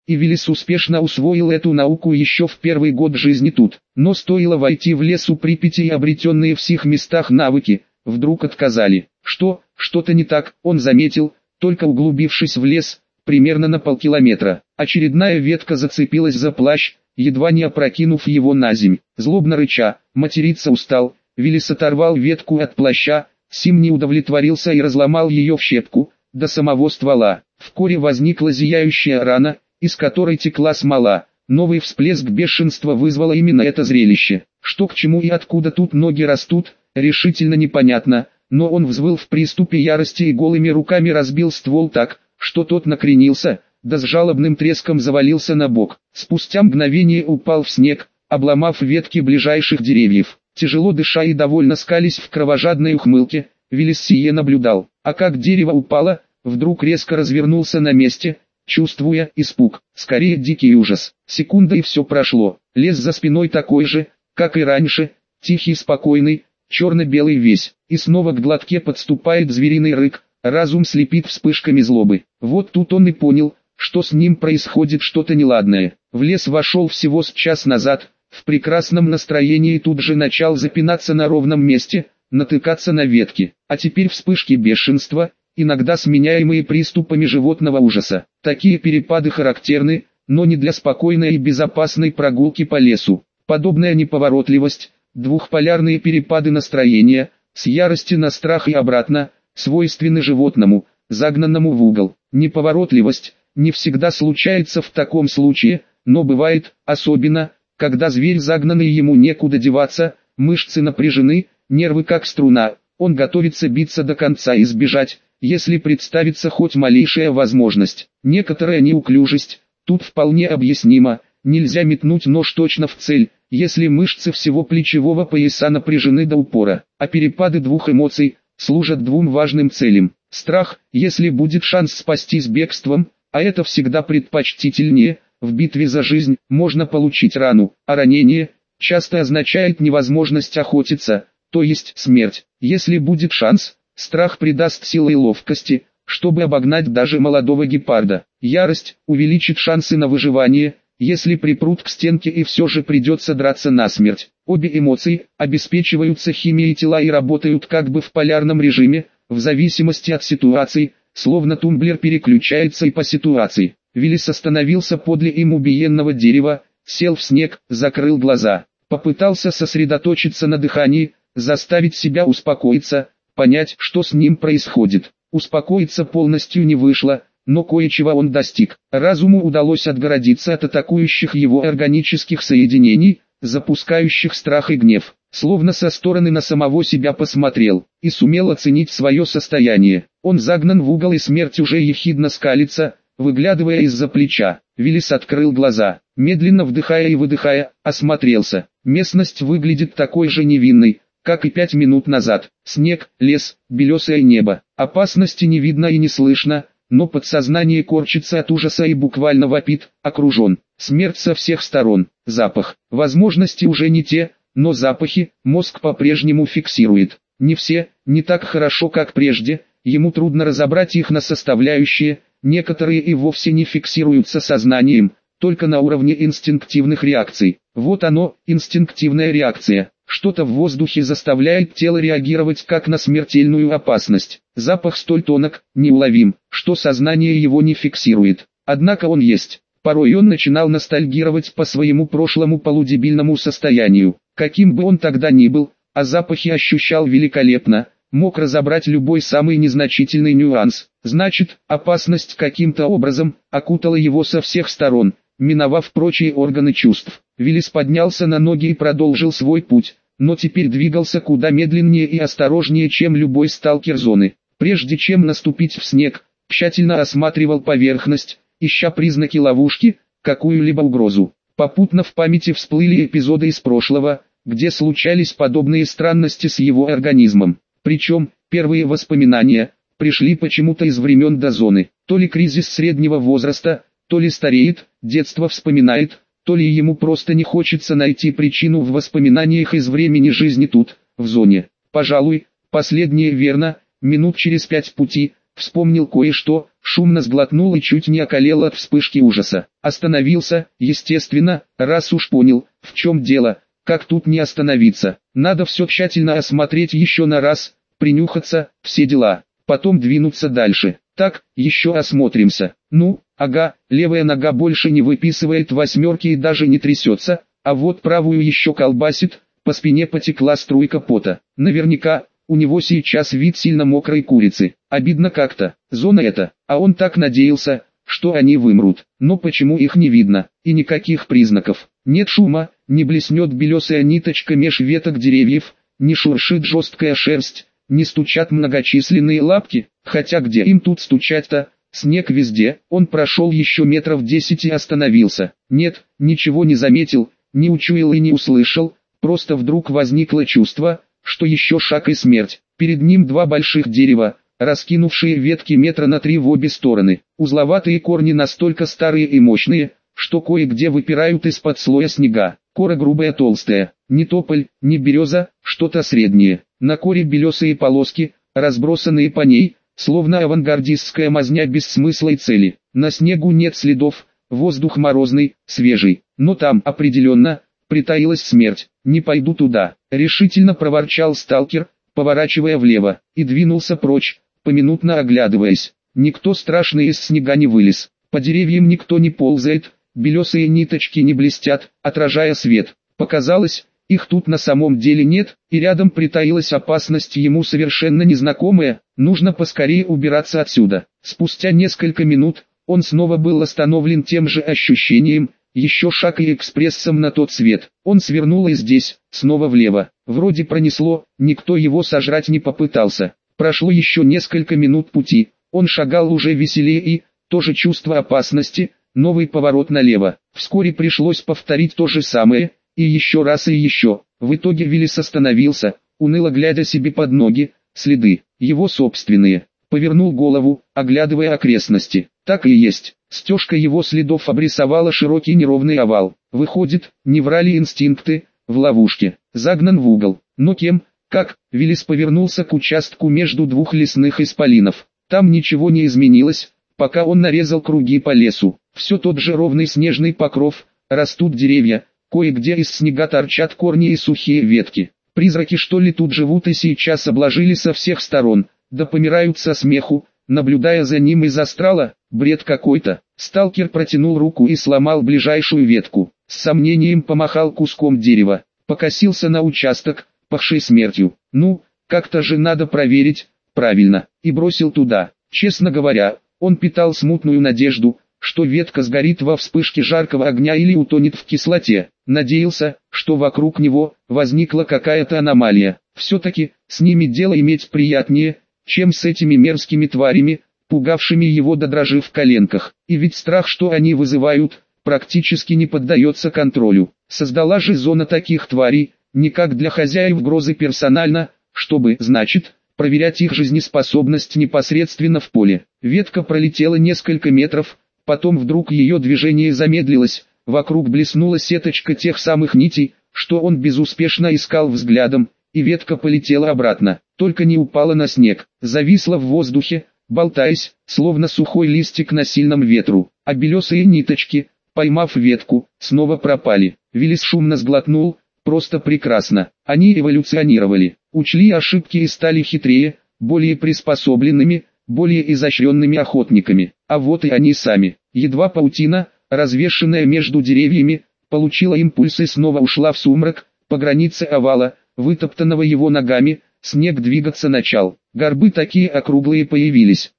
И Виллис успешно усвоил эту науку еще в первый год жизни тут. Но стоило войти в лес у Припяти, и обретенные в сих местах навыки вдруг отказали. Что-то не так, он заметил, только углубившись в лес, примерно на полкилометра. Очередная ветка зацепилась за плащ, едва не опрокинув его на земь. Злобно рыча, материться устал, Виллис оторвал ветку от плаща, сим не удовлетворился и разломал ее в щепку, до самого ствола. В коре возникла зияющая рана, из которой текла смола. Новый всплеск бешенства вызвало именно это зрелище. Что к чему и откуда тут ноги растут, решительно непонятно, но он взвыл в приступе ярости и голыми руками разбил ствол так, что тот накренился, да с жалобным треском завалился на бок. Спустя мгновение упал в снег, обломав ветки ближайших деревьев. Тяжело дыша и довольно скались в кровожадной ухмылке, Виллис сие наблюдал. А как дерево упало, вдруг резко развернулся на месте, чувствуя испуг, скорее дикий ужас. Секунда и все прошло. Лес за спиной такой же, как и раньше, тихий, спокойный, черно-белый весь. И снова к глотке подступает звериный рык, разум слепит вспышками злобы. Вот тут он и понял, что с ним происходит что-то неладное. В лес вошел всего с час назад, в прекрасном настроении, тут же начал запинаться на ровном месте, натыкаться на ветки. А теперь вспышки бешенства, иногда сменяемые приступами животного ужаса. Такие перепады характерны, но не для спокойной и безопасной прогулки по лесу. Подобная неповоротливость, двухполярные перепады настроения, с ярости на страх и обратно, свойственны животному, загнанному в угол. Неповоротливость не всегда случается в таком случае, но бывает, особенно, когда зверь загнан и ему некуда деваться, мышцы напряжены, нервы как струна, он готовится биться до конца и сбежать, если представится хоть малейшая возможность. Некоторая неуклюжесть, тут вполне объяснима, нельзя метнуть нож точно в цель, если мышцы всего плечевого пояса напряжены до упора, а перепады двух эмоций служат двум важным целям. Страх, если будет шанс спастись бегством, а это всегда предпочтительнее, в битве за жизнь можно получить рану, а ранение часто означает невозможность охотиться, то есть смерть. Если будет шанс, страх придаст силы и ловкости, чтобы обогнать даже молодого гепарда. Ярость увеличит шансы на выживание, если припрут к стенке и все же придется драться насмерть. Обе эмоции обеспечиваются химией тела и работают как бы в полярном режиме, в зависимости от ситуации, словно тумблер переключается и по ситуации. Виллис остановился подле им убиенного дерева, сел в снег, закрыл глаза, попытался сосредоточиться на дыхании, заставить себя успокоиться, понять, что с ним происходит. Успокоиться полностью не вышло, но кое-чего он достиг. Разуму удалось отгородиться от атакующих его органических соединений, запускающих страх и гнев. Словно со стороны на самого себя посмотрел, и сумел оценить свое состояние. Он загнан в угол, и смерть уже ехидно скалится, выглядывая из-за плеча. Виллис открыл глаза, медленно вдыхая и выдыхая, осмотрелся. Местность выглядит такой же невинной, как и 5 минут назад. Снег, лес, белесое небо. Опасности не видно и не слышно, но подсознание корчится от ужаса и буквально вопит, окружен. Смерть со всех сторон. Запах. Возможности уже не те, но запахи мозг по-прежнему фиксирует. Не все, не так хорошо, как прежде, ему трудно разобрать их на составляющие, некоторые и вовсе не фиксируются сознанием, только на уровне инстинктивных реакций. Вот оно, инстинктивная реакция. Что-то в воздухе заставляет тело реагировать как на смертельную опасность. Запах столь тонок, неуловим, что сознание его не фиксирует. Однако он есть. Порой он начинал ностальгировать по своему прошлому полудебильному состоянию. Каким бы он тогда ни был, а запахи ощущал великолепно, мог разобрать любой самый незначительный нюанс. Значит, опасность каким-то образом окутала его со всех сторон, миновав прочие органы чувств. Виллис поднялся на ноги и продолжил свой путь, но теперь двигался куда медленнее и осторожнее, чем любой сталкер зоны. Прежде чем наступить в снег, тщательно осматривал поверхность, ища признаки ловушки, какую-либо угрозу. Попутно в памяти всплыли эпизоды из прошлого, где случались подобные странности с его организмом. Причем, первые воспоминания пришли почему-то из времен до зоны. То ли кризис среднего возраста, то ли стареет, детство вспоминает, то ли ему просто не хочется найти причину в воспоминаниях из времени жизни тут, в зоне. Пожалуй, последнее верно, минут через 5 пути, вспомнил кое-что, Шумно сглотнул и чуть не околел от вспышки ужаса. Остановился, естественно, раз уж понял, в чем дело, как тут не остановиться. Надо все тщательно осмотреть еще на раз, принюхаться, все дела, потом двинуться дальше. Так, еще осмотримся. Ну, ага, левая нога больше не выписывает восьмерки и даже не трясется, а вот правую еще колбасит, по спине потекла струйка пота. Наверняка, у него сейчас вид сильно мокрой курицы. Обидно как-то, зона эта, а он так надеялся, что они вымрут. Но почему их не видно, и никаких признаков? Нет шума, не блеснет белесая ниточка меж веток деревьев, не шуршит жесткая шерсть, не стучат многочисленные лапки, хотя где им тут стучать-то? Снег везде. Он прошел еще метров 10 и остановился. Нет, ничего не заметил, не учуял и не услышал, просто вдруг возникло чувство, что еще шаг и смерть. Перед ним два больших дерева, раскинувшие ветки метра на 3 в обе стороны. Узловатые корни настолько старые и мощные, что кое-где выпирают из-под слоя снега. Кора грубая толстая, не тополь, не береза, что-то среднее. На коре белесые полоски, разбросанные по ней, словно авангардистская мазня без смысла и цели. На снегу нет следов, воздух морозный, свежий, но там определенно притаилась смерть. «Не пойду туда», — решительно проворчал сталкер, поворачивая влево, и двинулся прочь, поминутно оглядываясь. Никто страшный из снега не вылез, по деревьям никто не ползает, белесые ниточки не блестят, отражая свет. Показалось, их тут на самом деле нет, и рядом притаилась опасность ему совершенно незнакомая, нужно поскорее убираться отсюда. Спустя несколько минут, он снова был остановлен тем же ощущением, еще шаг и экспрессом на тот свет. Он свернул и здесь, снова влево. Вроде пронесло, никто его сожрать не попытался. Прошло еще несколько минут пути, он шагал уже веселее и, тоже чувство опасности, новый поворот налево. Вскоре пришлось повторить то же самое, и еще раз и еще. В итоге Виллис остановился, уныло глядя себе под ноги, следы, его собственные. Повернул голову, оглядывая окрестности. Так и есть, стежка его следов обрисовала широкий неровный овал. Выходит, не врали инстинкты, в ловушке, загнан в угол. Но кем, как? Виллис повернулся к участку между двух лесных исполинов. Там ничего не изменилось, пока он нарезал круги по лесу. Все тот же ровный снежный покров, растут деревья, кое-где из снега торчат корни и сухие ветки. Призраки что ли тут живут и сейчас обложили со всех сторон, да помирают со смеху, наблюдая за ним из астрала. Бред какой-то. Сталкер протянул руку и сломал ближайшую ветку. С сомнением помахал куском дерева. Покосился на участок, пахший смертью. Ну, как-то же надо проверить, правильно. И бросил туда. Честно говоря, он питал смутную надежду, что ветка сгорит во вспышке жаркого огня или утонет в кислоте. Надеялся, что вокруг него возникла какая-то аномалия. Все-таки, с ними дело иметь приятнее, чем с этими мерзкими тварями, пугавшими его до дрожи в коленках. И ведь страх, что они вызывают, практически не поддается контролю. Создала же зона таких тварей, не как для хозяев грозы персонально, чтобы, значит, проверять их жизнеспособность непосредственно в поле. Ветка пролетела несколько метров, потом вдруг ее движение замедлилось, вокруг блеснула сеточка тех самых нитей, что он безуспешно искал взглядом, и ветка полетела обратно, только не упала на снег, зависла в воздухе, болтаясь, словно сухой листик на сильном ветру, а белесые ниточки, поймав ветку, снова пропали. Виллис шумно сглотнул, просто прекрасно, они эволюционировали, учли ошибки и стали хитрее, более приспособленными, более изощренными охотниками, а вот и они сами. Едва паутина, развешенная между деревьями, получила импульс и снова ушла в сумрак, по границе овала, вытоптанного его ногами, снег двигаться начал. Горбы такие округлые появились,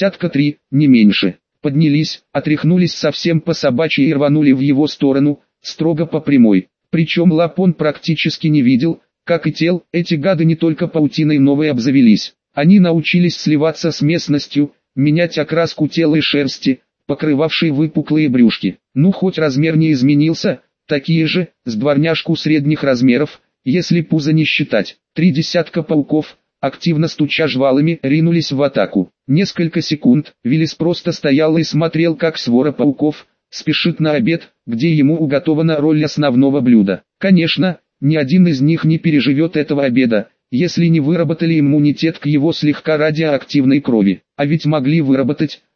3, не меньше. Поднялись, отряхнулись совсем по собачьи и рванули в его сторону, строго по прямой. Причем лап он практически не видел, как и тел. Эти гады не только паутиной новой обзавелись. Они научились сливаться с местностью, менять окраску тела и шерсти, покрывавшей выпуклые брюшки. Ну хоть размер не изменился, такие же, с дворняжку средних размеров, если пузо не считать. 3 десятка пауков, активно стуча жвалами, ринулись в атаку. Несколько секунд, Виллис просто стоял и смотрел, как свора пауков спешит на обед, где ему уготована роль основного блюда. Конечно, ни один из них не переживет этого обеда, если не выработали иммунитет к его слегка радиоактивной крови. А ведь могли выработать,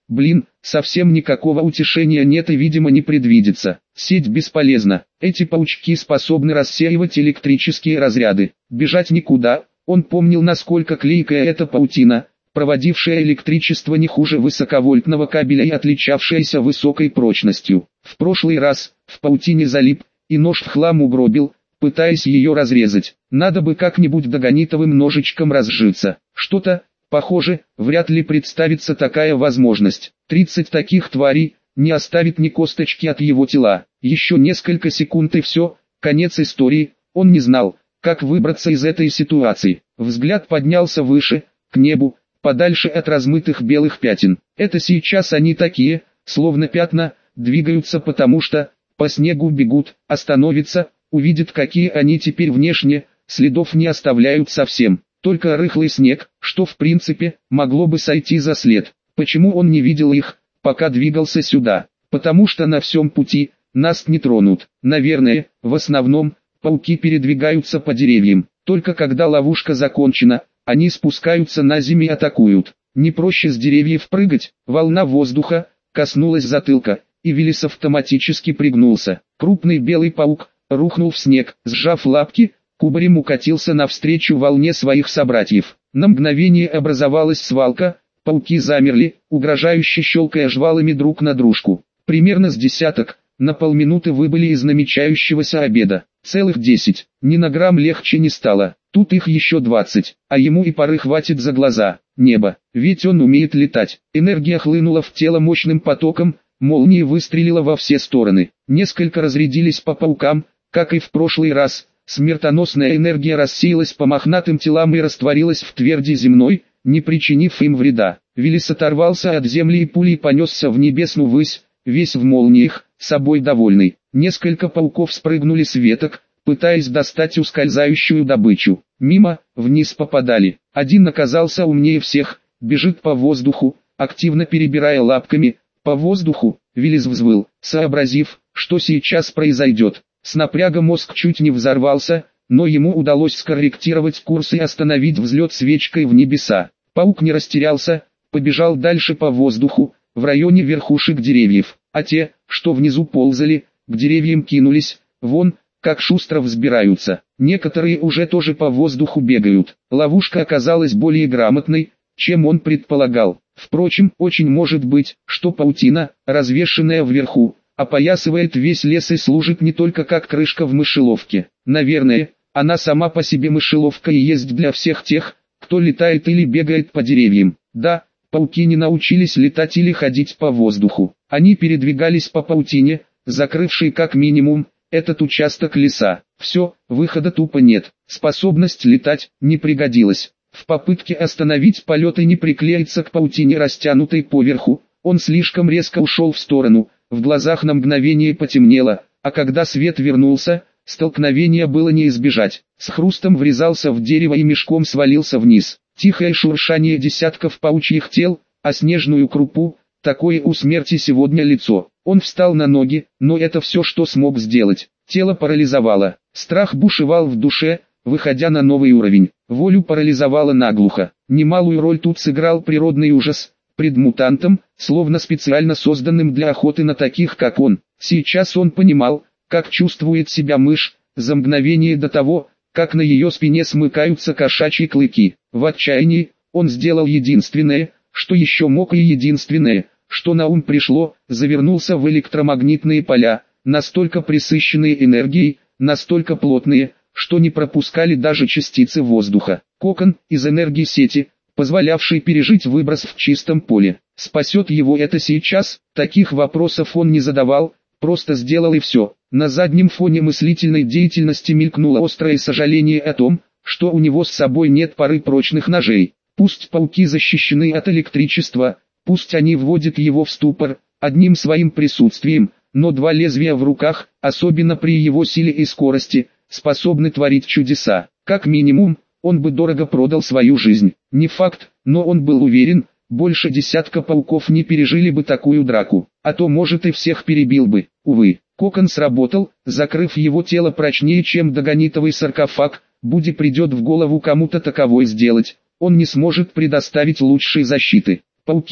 Блин, совсем никакого утешения нет и видимо не предвидится. Сеть бесполезна. Эти паучки способны рассеивать электрические разряды. Бежать никуда. Он помнил, насколько клейкая эта паутина, проводившая электричество не хуже высоковольтного кабеля и отличавшаяся высокой прочностью. В прошлый раз в паутине залип и нож в хлам угробил, пытаясь ее разрезать. Надо бы как-нибудь догонитовым ножичком разжиться. Что-то, похоже, вряд ли представится такая возможность. 30 таких тварей не оставит ни косточки от его тела. Еще несколько секунд и все, конец истории. Он не знал, как выбраться из этой ситуации. Взгляд поднялся выше, к небу, подальше от размытых белых пятен. Это сейчас они такие, словно пятна, двигаются потому что по снегу бегут, остановятся, увидят, какие они теперь внешне, следов не оставляют совсем. Только рыхлый снег, что в принципе, могло бы сойти за след. Почему он не видел их, пока двигался сюда? Потому что на всем пути нас не тронут. Наверное, в основном, пауки передвигаются по деревьям. Только когда ловушка закончена, они спускаются на землю и атакуют. Не проще с деревьев прыгать? Волна воздуха коснулась затылка, и Виллис автоматически пригнулся. Крупный белый паук рухнул в снег, сжав лапки, кубарем укатился навстречу волне своих собратьев. На мгновение образовалась свалка, пауки замерли, угрожающе щелкая жвалами друг на дружку. Примерно с десяток, на полминуты выбыли из намечающегося обеда. Целых 10, ни на грамм легче не стало. Тут их еще 20, а ему и поры хватит за глаза. Небо, ведь он умеет летать. Энергия хлынула в тело мощным потоком, молния выстрелила во все стороны. Несколько разрядились по паукам, как и в прошлый раз. Смертоносная энергия рассеялась по мохнатым телам и растворилась в тверди земной, не причинив им вреда. Виллис оторвался от земли и пулей понесся в небесную высь, весь в молниях, собой довольный. Несколько пауков спрыгнули с веток, пытаясь достать ускользающую добычу. Мимо, вниз попадали. Один оказался умнее всех, бежит по воздуху, активно перебирая лапками. По воздуху, Виллис взвыл, сообразив, что сейчас произойдет. С напряга мозг чуть не взорвался, но ему удалось скорректировать курс и остановить взлет свечкой в небеса. Паук не растерялся, побежал дальше по воздуху, в районе верхушек деревьев, а те, что внизу ползали, к деревьям кинулись, вон, как шустро взбираются. Некоторые уже тоже по воздуху бегают. Ловушка оказалась более грамотной, чем он предполагал. Впрочем, очень может быть, что паутина, развешенная вверху, опоясывает весь лес и служит не только как крышка в мышеловке. Наверное, она сама по себе мышеловка и есть для всех тех, кто летает или бегает по деревьям. Да, пауки не научились летать или ходить по воздуху. Они передвигались по паутине, закрывшей как минимум этот участок леса. Все, выхода тупо нет. Способность летать не пригодилась. В попытке остановить полет и не приклеиться к паутине, растянутой поверху, он слишком резко ушел в сторону, в глазах на мгновение потемнело, а когда свет вернулся, столкновения было не избежать. С хрустом врезался в дерево и мешком свалился вниз. Тихое шуршание десятков паучьих тел, а снежную крупу, такое у смерти сегодня лицо. Он встал на ноги, но это все, что смог сделать. Тело парализовало, страх бушевал в душе, выходя на новый уровень. Волю парализовало наглухо. Немалую роль тут сыграл природный ужас, предмутантом, словно специально созданным для охоты на таких как он. Сейчас он понимал, как чувствует себя мышь, за мгновение до того, как на ее спине смыкаются кошачьи клыки. В отчаянии, он сделал единственное, что еще мог, и единственное, что на ум пришло, завернулся в электромагнитные поля, настолько пресыщенные энергией, настолько плотные, что не пропускали даже частицы воздуха. Кокон из энергии сети, позволявший пережить выброс в чистом поле. Спасет его это сейчас? Таких вопросов он не задавал, просто сделал и все. На заднем фоне мыслительной деятельности мелькнуло острое сожаление о том, что у него с собой нет пары прочных ножей. Пусть пауки защищены от электричества, пусть они вводят его в ступор, одним своим присутствием, но два лезвия в руках, особенно при его силе и скорости, способны творить чудеса. Как минимум, он бы дорого продал свою жизнь. Не факт, но он был уверен, больше десятка пауков не пережили бы такую драку, а то может и всех перебил бы. Увы, кокон сработал, закрыв его тело прочнее, чем догонитовый саркофаг. Будь придет в голову кому-то таковой сделать, он не сможет предоставить лучшей защиты. Пауки,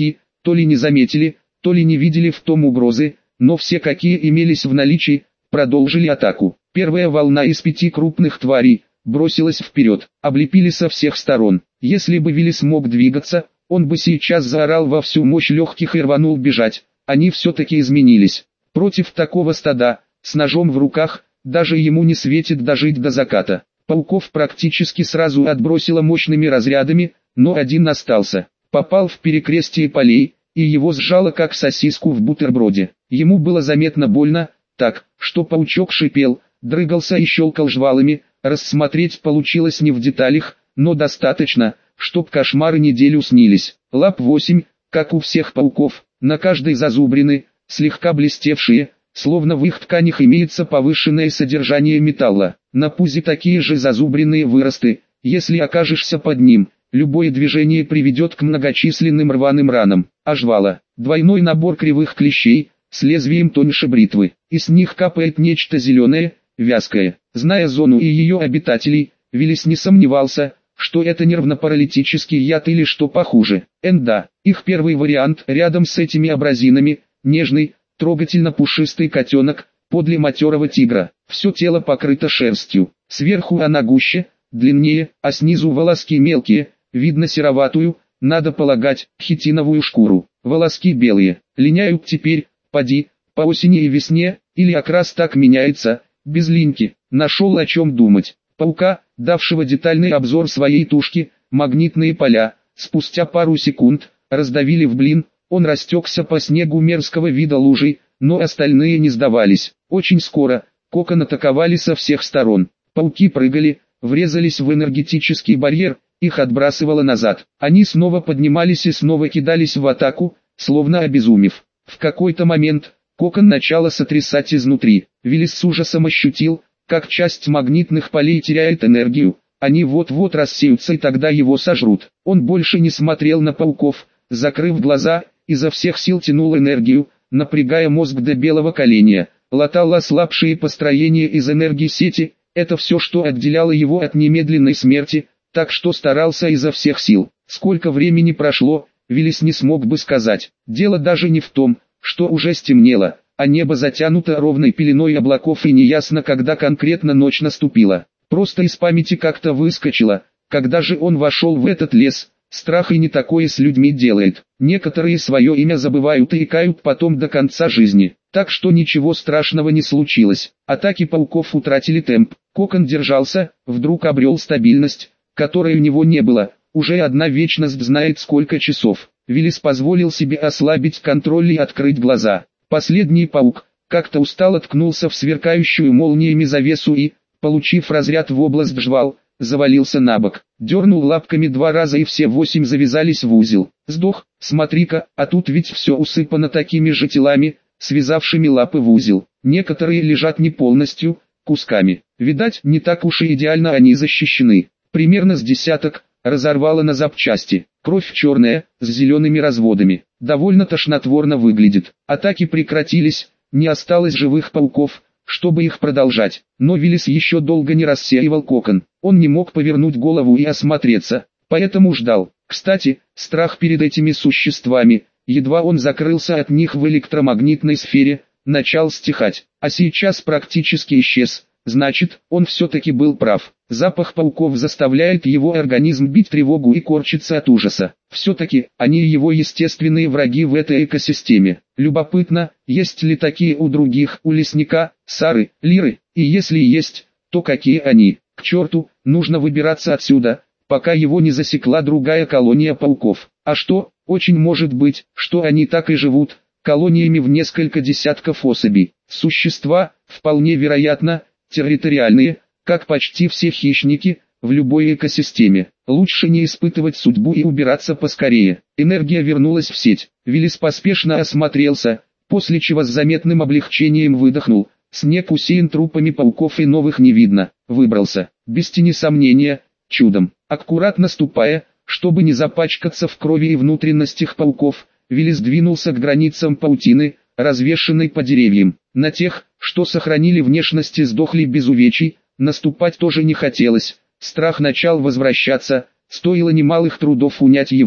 то ли не заметили, то ли не видели в том угрозы, но все, какие имелись в наличии, продолжили атаку. Первая волна из 5 крупных тварей бросилась вперед, облепили со всех сторон. Если бы Вилли смог двигаться, он бы сейчас заорал во всю мощь легких и рванул бежать. Они все-таки изменились. Против такого стада, с ножом в руках, даже ему не светит дожить до заката. Пауков практически сразу отбросило мощными разрядами, но один остался. Попал в перекрестие полей, и его сжало как сосиску в бутерброде. Ему было заметно больно, так, что паучок шипел, дрыгался и щелкал жвалами. Рассмотреть получилось не в деталях, но достаточно, чтоб кошмары неделю снились. Лап 8, как у всех пауков, на каждой зазубрины, слегка блестевшие, словно в их тканях имеется повышенное содержание металла. На пузе такие же зазубренные выросты, если окажешься под ним, любое движение приведет к многочисленным рваным ранам. А жвала – двойной набор кривых клещей, с лезвием тоньше бритвы, и с них капает нечто зеленое, вязкое. Зная зону и ее обитателей, Виллис не сомневался, что это нервно-паралитический яд или что похуже. Да, их первый вариант рядом с этими абразинами, нежный, трогательно пушистый котенок, подле матерого тигра. Все тело покрыто шерстью, сверху она гуще, длиннее, а снизу волоски мелкие, видно сероватую, надо полагать, хитиновую шкуру. Волоски белые, линяют теперь, поди, по осени и весне, или окрас так меняется, без линьки. Нашел о чем думать. Паука, давшего детальный обзор своей тушки, магнитные поля, спустя пару секунд, раздавили в блин, он растекся по снегу мерзкого вида лужей, но остальные не сдавались. Очень скоро, кокон атаковали со всех сторон. Пауки прыгали, врезались в энергетический барьер, их отбрасывало назад. Они снова поднимались и снова кидались в атаку, словно обезумев. В какой-то момент, кокон начало сотрясать изнутри. Виллис с ужасом ощутил, как часть магнитных полей теряет энергию, они вот-вот рассеются и тогда его сожрут. Он больше не смотрел на пауков, закрыв глаза, изо всех сил тянул энергию, напрягая мозг до белого коленя, латал ослабшие построения из энергии сети, это все, что отделяло его от немедленной смерти, так что старался изо всех сил. Сколько времени прошло, Виллис не смог бы сказать. Дело даже не в том, что уже стемнело, а небо затянуто ровной пеленой облаков и неясно, когда конкретно ночь наступила. Просто из памяти как-то выскочило, когда же он вошел в этот лес. Страх и не такое с людьми делает. Некоторые свое имя забывают и икают потом до конца жизни. Так что ничего страшного не случилось. Атаки пауков утратили темп. Кокон держался, вдруг обрел стабильность, которой у него не было. Уже одна вечность знает сколько часов. Виллис позволил себе ослабить контроль и открыть глаза. Последний паук, как-то устало ткнулся в сверкающую молниями завесу и, получив разряд в область жвал, завалился на бок. Дернул лапками 2 раза и все 8 завязались в узел. Сдох, смотри-ка, а тут ведь все усыпано такими же телами, связавшими лапы в узел. Некоторые лежат не полностью, кусками. Видать, не так уж и идеально они защищены. Примерно с десяток, разорвало на запчасти. Кровь черная, с зелеными разводами. Довольно тошнотворно выглядит. Атаки прекратились, не осталось живых пауков, чтобы их продолжать. Но Виллис еще долго не рассеивал кокон. Он не мог повернуть голову и осмотреться, поэтому ждал. Кстати, страх перед этими существами, едва он закрылся от них в электромагнитной сфере, начал стихать, а сейчас практически исчез. Значит, он все-таки был прав. Запах пауков заставляет его организм бить тревогу и корчиться от ужаса. Все-таки, они его естественные враги в этой экосистеме. Любопытно, есть ли такие у других, у лесника, Сары, Лиры, и если есть, то какие они. К черту, нужно выбираться отсюда, пока его не засекла другая колония пауков. А что, очень может быть, что они так и живут, колониями в несколько десятков особей. Существа, вполне вероятно, территориальные, как почти все хищники, в любой экосистеме. Лучше не испытывать судьбу и убираться поскорее. Энергия вернулась в сеть. Виллис поспешно осмотрелся, после чего с заметным облегчением выдохнул. Снег усеян трупами пауков и новых не видно. Выбрался, без тени сомнения, чудом. Аккуратно ступая, чтобы не запачкаться в крови и внутренностях пауков, Виллис двинулся к границам паутины, развешанной по деревьям. На тех, что сохранили внешность и сдохли без увечий, наступать тоже не хотелось. Страх начал возвращаться, стоило немалых трудов унять его.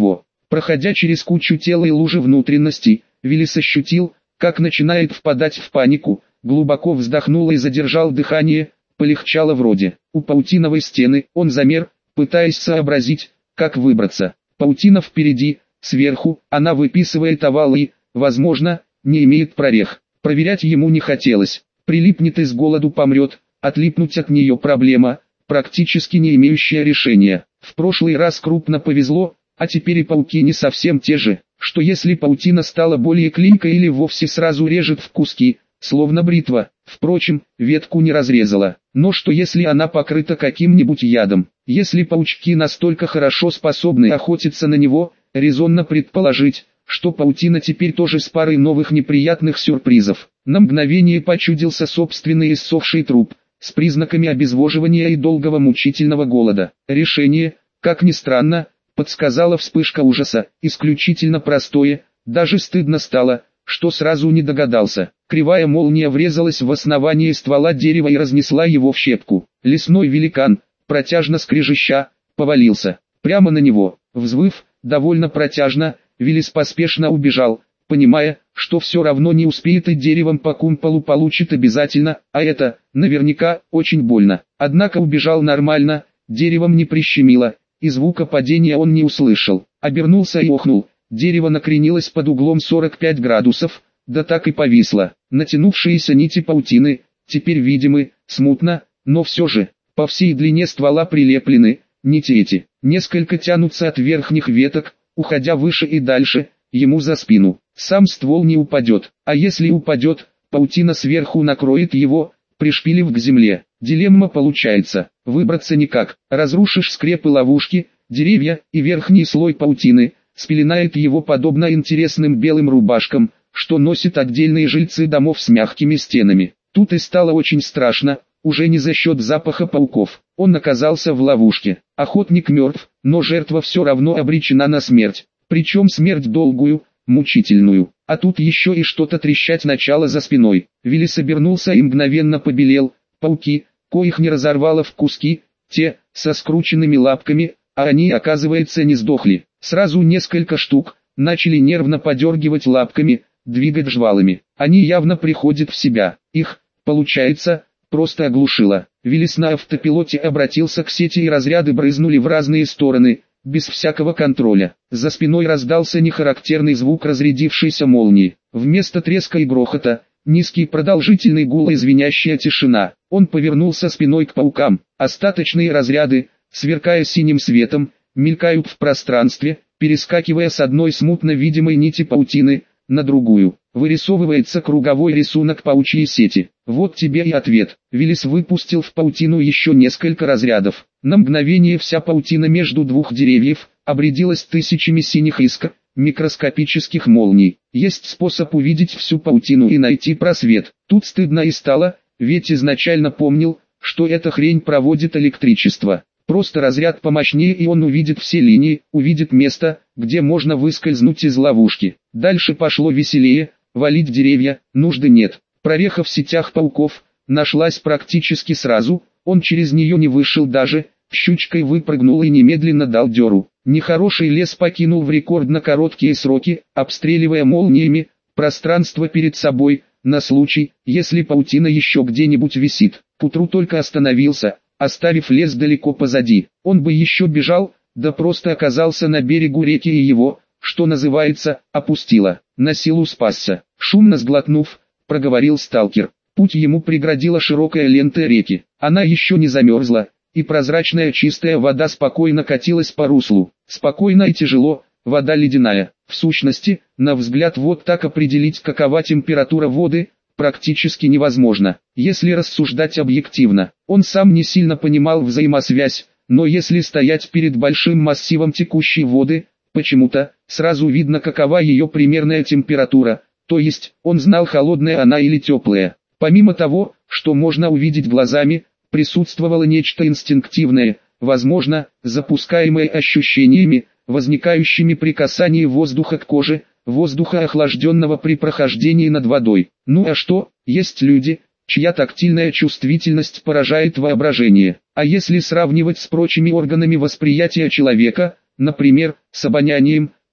Проходя через кучу тела и лужи внутренностей, Виллис ощутил, как начинает впадать в панику, глубоко вздохнул и задержал дыхание, полегчало вроде. У паутиновой стены он замер, пытаясь сообразить, как выбраться. Паутина впереди, сверху, она выписывает овал и, возможно, не имеет прорех. Проверять ему не хотелось. Прилипнет и с голоду помрет, отлипнуть от нее проблема, практически не имеющая решения. В прошлый раз крупно повезло, а теперь и пауки не совсем те же. Что если паутина стала более клейкой или вовсе сразу режет в куски, словно бритва. Впрочем, ветку не разрезала. Но что если она покрыта каким-нибудь ядом? Если паучки настолько хорошо способны охотиться на него, резонно предположить, что паутина теперь тоже с парой новых неприятных сюрпризов. На мгновение почудился собственный иссохший труп, с признаками обезвоживания и долгого мучительного голода. Решение, как ни странно, подсказала вспышка ужаса, исключительно простое, даже стыдно стало, что сразу не догадался. Кривая молния врезалась в основание ствола дерева и разнесла его в щепку. Лесной великан, протяжно скрежеща, повалился. Прямо на него, взвыв, довольно протяжно, Виллис поспешно убежал, понимая, что все равно не успеет и деревом по кумполу получит обязательно, а это, наверняка, очень больно. Однако убежал нормально, деревом не прищемило, и звука падения он не услышал. Обернулся и охнул, дерево накренилось под углом 45 градусов, да так и повисло. Натянувшиеся нити паутины, теперь видимы, смутно, но все же, по всей длине ствола прилеплены, нити эти, несколько тянутся от верхних веток, уходя выше и дальше, ему за спину. Сам ствол не упадет, а если упадет, паутина сверху накроет его, пришпилив к земле. Дилемма получается, выбраться никак, разрушишь скрепы ловушки, деревья и верхний слой паутины, спеленает его подобно интересным белым рубашкам, что носят отдельные жильцы домов с мягкими стенами. Тут и стало очень страшно, уже не за счет запаха пауков. Он оказался в ловушке. Охотник мертв, но жертва все равно обречена на смерть. Причем смерть долгую, мучительную. А тут еще и что-то трещать начало за спиной. Виллис обернулся и мгновенно побелел. Пауки, коих не разорвало в куски, те, со скрученными лапками, а они, оказывается, не сдохли. Сразу несколько штук, начали нервно подергивать лапками, двигать жвалами. Они явно приходят в себя. Их, получается, просто оглушило. Виллис на автопилоте обратился к сети и разряды брызнули в разные стороны, без всякого контроля. За спиной раздался нехарактерный звук разрядившейся молнии. Вместо треска и грохота, низкий продолжительный гул и звенящая тишина. Он повернулся спиной к паукам. Остаточные разряды, сверкая синим светом, мелькают в пространстве, перескакивая с одной смутно видимой нити паутины на другую. Вырисовывается круговой рисунок паучьей сети. Вот тебе и ответ. Виллис выпустил в паутину еще несколько разрядов. На мгновение вся паутина между двух деревьев обрядилась тысячами синих искр, микроскопических молний. Есть способ увидеть всю паутину и найти просвет. Тут стыдно и стало, ведь изначально помнил, что эта хрень проводит электричество. Просто разряд помощнее и он увидит все линии, увидит место, где можно выскользнуть из ловушки. Дальше пошло веселее, валить деревья, нужды нет. Прореха в сетях пауков нашлась практически сразу, он через нее не вышел даже, щучкой выпрыгнул и немедленно дал дёру. Нехороший лес покинул в рекордно короткие сроки, обстреливая молниями пространство перед собой, на случай, если паутина еще где-нибудь висит. К утру только остановился, оставив лес далеко позади. Он бы еще бежал, да просто оказался на берегу реки и его, что называется, опустило. На силу спасся. Шумно сглотнув, проговорил сталкер. Путь ему преградила широкая лента реки. Она еще не замерзла, и прозрачная чистая вода спокойно катилась по руслу. Спокойно и тяжело, вода ледяная. В сущности, на взгляд вот так определить, какова температура воды, практически невозможно. Если рассуждать объективно, он сам не сильно понимал взаимосвязь, но если стоять перед большим массивом текущей воды, почему-то, сразу видно какова ее примерная температура, то есть, он знал, холодная она или теплая. Помимо того, что можно увидеть глазами, присутствовало нечто инстинктивное, возможно, запускаемое ощущениями, возникающими при касании воздуха к коже, воздуха охлажденного при прохождении над водой. Ну а что, есть люди, чья тактильная чувствительность поражает воображение. А если сравнивать с прочими органами восприятия человека, например, с обонянием,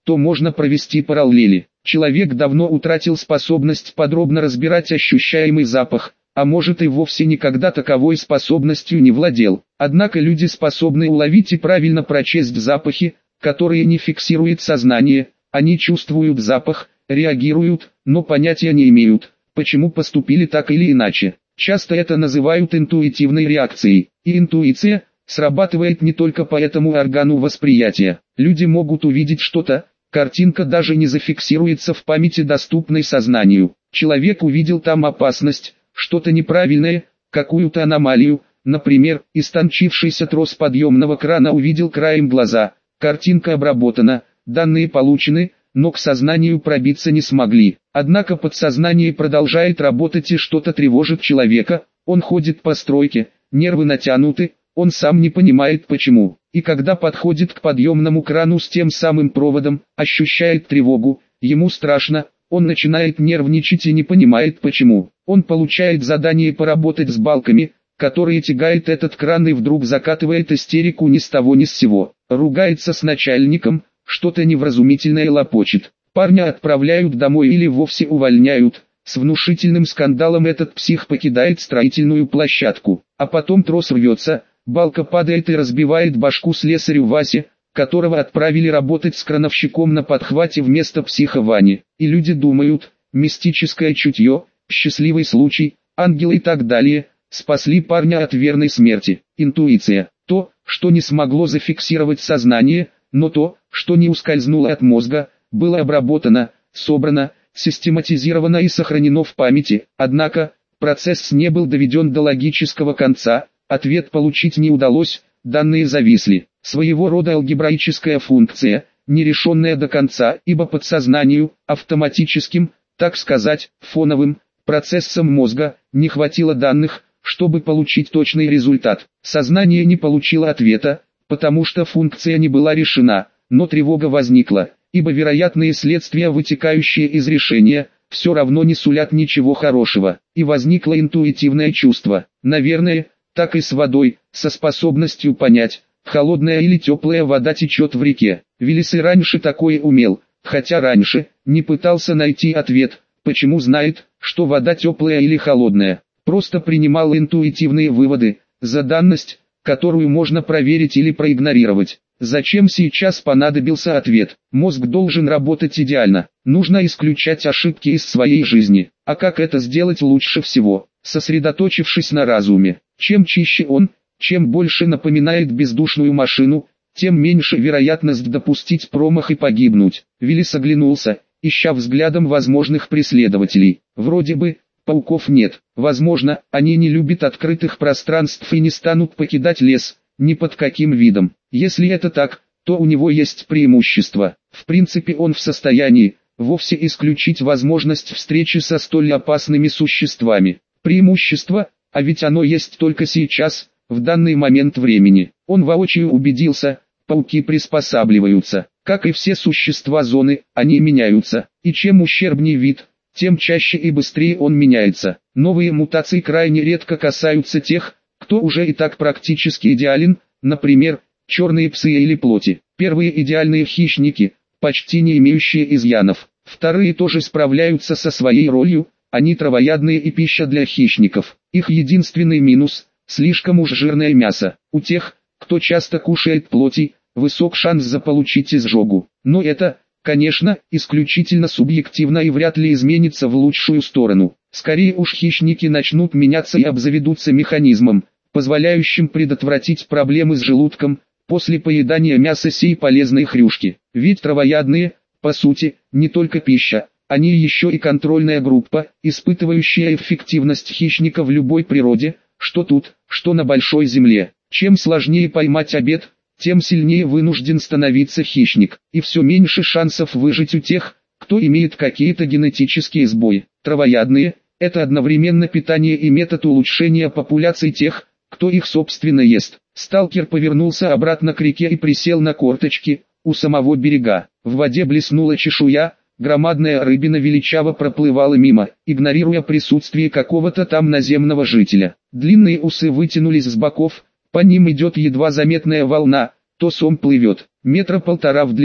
то можно провести параллели. Человек давно утратил способность подробно разбирать ощущаемый запах, а может и вовсе никогда таковой способностью не владел. Однако люди способны уловить и правильно прочесть запахи, которые не фиксирует сознание. Они чувствуют запах, реагируют, но понятия не имеют, почему поступили так или иначе. Часто это называют интуитивной реакцией. И интуиция срабатывает не только по этому органу восприятия. Люди могут увидеть что-то, картинка даже не зафиксируется в памяти, доступной сознанию. Человек увидел там опасность, что-то неправильное, какую-то аномалию, например, истончившийся трос подъемного крана увидел краем глаза. Картинка обработана, данные получены, но к сознанию пробиться не смогли. Однако подсознание продолжает работать и что-то тревожит человека, он ходит по стройке, нервы натянуты, он сам не понимает почему. И когда подходит к подъемному крану с тем самым проводом, ощущает тревогу, ему страшно, он начинает нервничать и не понимает почему. Он получает задание поработать с балками, которые тягает этот кран, и вдруг закатывает истерику ни с того ни с сего. Ругается с начальником, что-то невразумительное лопочет. Парня отправляют домой или вовсе увольняют. С внушительным скандалом этот псих покидает строительную площадку. А потом трос рвется, балка падает и разбивает башку слесарю Васе, которого отправили работать с крановщиком на подхвате вместо психа Вани. И люди думают, мистическое чутье, счастливый случай, ангелы и так далее, спасли парня от верной смерти. Интуиция – то, что не смогло зафиксировать сознание, но то, что не ускользнуло от мозга, было обработано, собрано, систематизировано и сохранено в памяти. Однако, процесс не был доведен до логического конца, ответ получить не удалось, данные зависли. Своего рода алгебраическая функция, нерешенная до конца, ибо подсознанию, автоматическим, так сказать, фоновым, процессом мозга, не хватило данных, чтобы получить точный результат. Сознание не получило ответа, потому что функция не была решена, но тревога возникла, ибо вероятные следствия, вытекающие из решения, все равно не сулят ничего хорошего. И возникло интуитивное чувство. Наверное, так и с водой, со способностью понять, холодная или теплая вода течет в реке. Виллис и раньше такое умел, хотя раньше не пытался найти ответ, почему знает, что вода теплая или холодная. Просто принимал интуитивные выводы, за данность, которую можно проверить или проигнорировать. Зачем сейчас понадобился ответ? Мозг должен работать идеально. Нужно исключать ошибки из своей жизни. А как это сделать лучше всего? Сосредоточившись на разуме. Чем чище он, чем больше напоминает бездушную машину, тем меньше вероятность допустить промах и погибнуть. Виллис оглянулся, ища взглядом возможных преследователей. Вроде бы, пауков нет. Возможно, они не любят открытых пространств и не станут покидать лес, ни под каким видом. Если это так, то у него есть преимущество. В принципе, он в состоянии вовсе исключить возможность встречи со столь опасными существами. Преимущество, а ведь оно есть только сейчас, в данный момент времени. Он воочию убедился, пауки приспосабливаются. Как и все существа зоны, они меняются. И чем ущербнее вид, тем чаще и быстрее он меняется. Новые мутации крайне редко касаются тех, кто уже и так практически идеален, например, черные псы или плоти. Первые идеальные хищники, почти не имеющие изъянов. Вторые тоже справляются со своей ролью, они травоядные и пища для хищников. Их единственный минус – слишком уж жирное мясо. У тех, кто часто кушает плоти, высок шанс заполучить изжогу. Но это, конечно, исключительно субъективно и вряд ли изменится в лучшую сторону. Скорее уж хищники начнут меняться и обзаведутся механизмом, позволяющим предотвратить проблемы с желудком, после поедания мяса сей полезной хрюшки. Ведь травоядные, по сути, не только пища, они еще и контрольная группа, испытывающая эффективность хищника в любой природе, что тут, что на большой земле. Чем сложнее поймать обед, тем сильнее вынужден становиться хищник, и все меньше шансов выжить у тех, кто имеет какие-то генетические сбои. Травоядные – это одновременно питание и метод улучшения популяций тех, кто их собственно ест. Сталкер повернулся обратно к реке и присел на корточки, у самого берега. В воде блеснула чешуя, громадная рыбина величаво проплывала мимо, игнорируя присутствие какого-то там наземного жителя. Длинные усы вытянулись с боков, по ним идет едва заметная волна, то сом плывет, 1,5 метра в длину.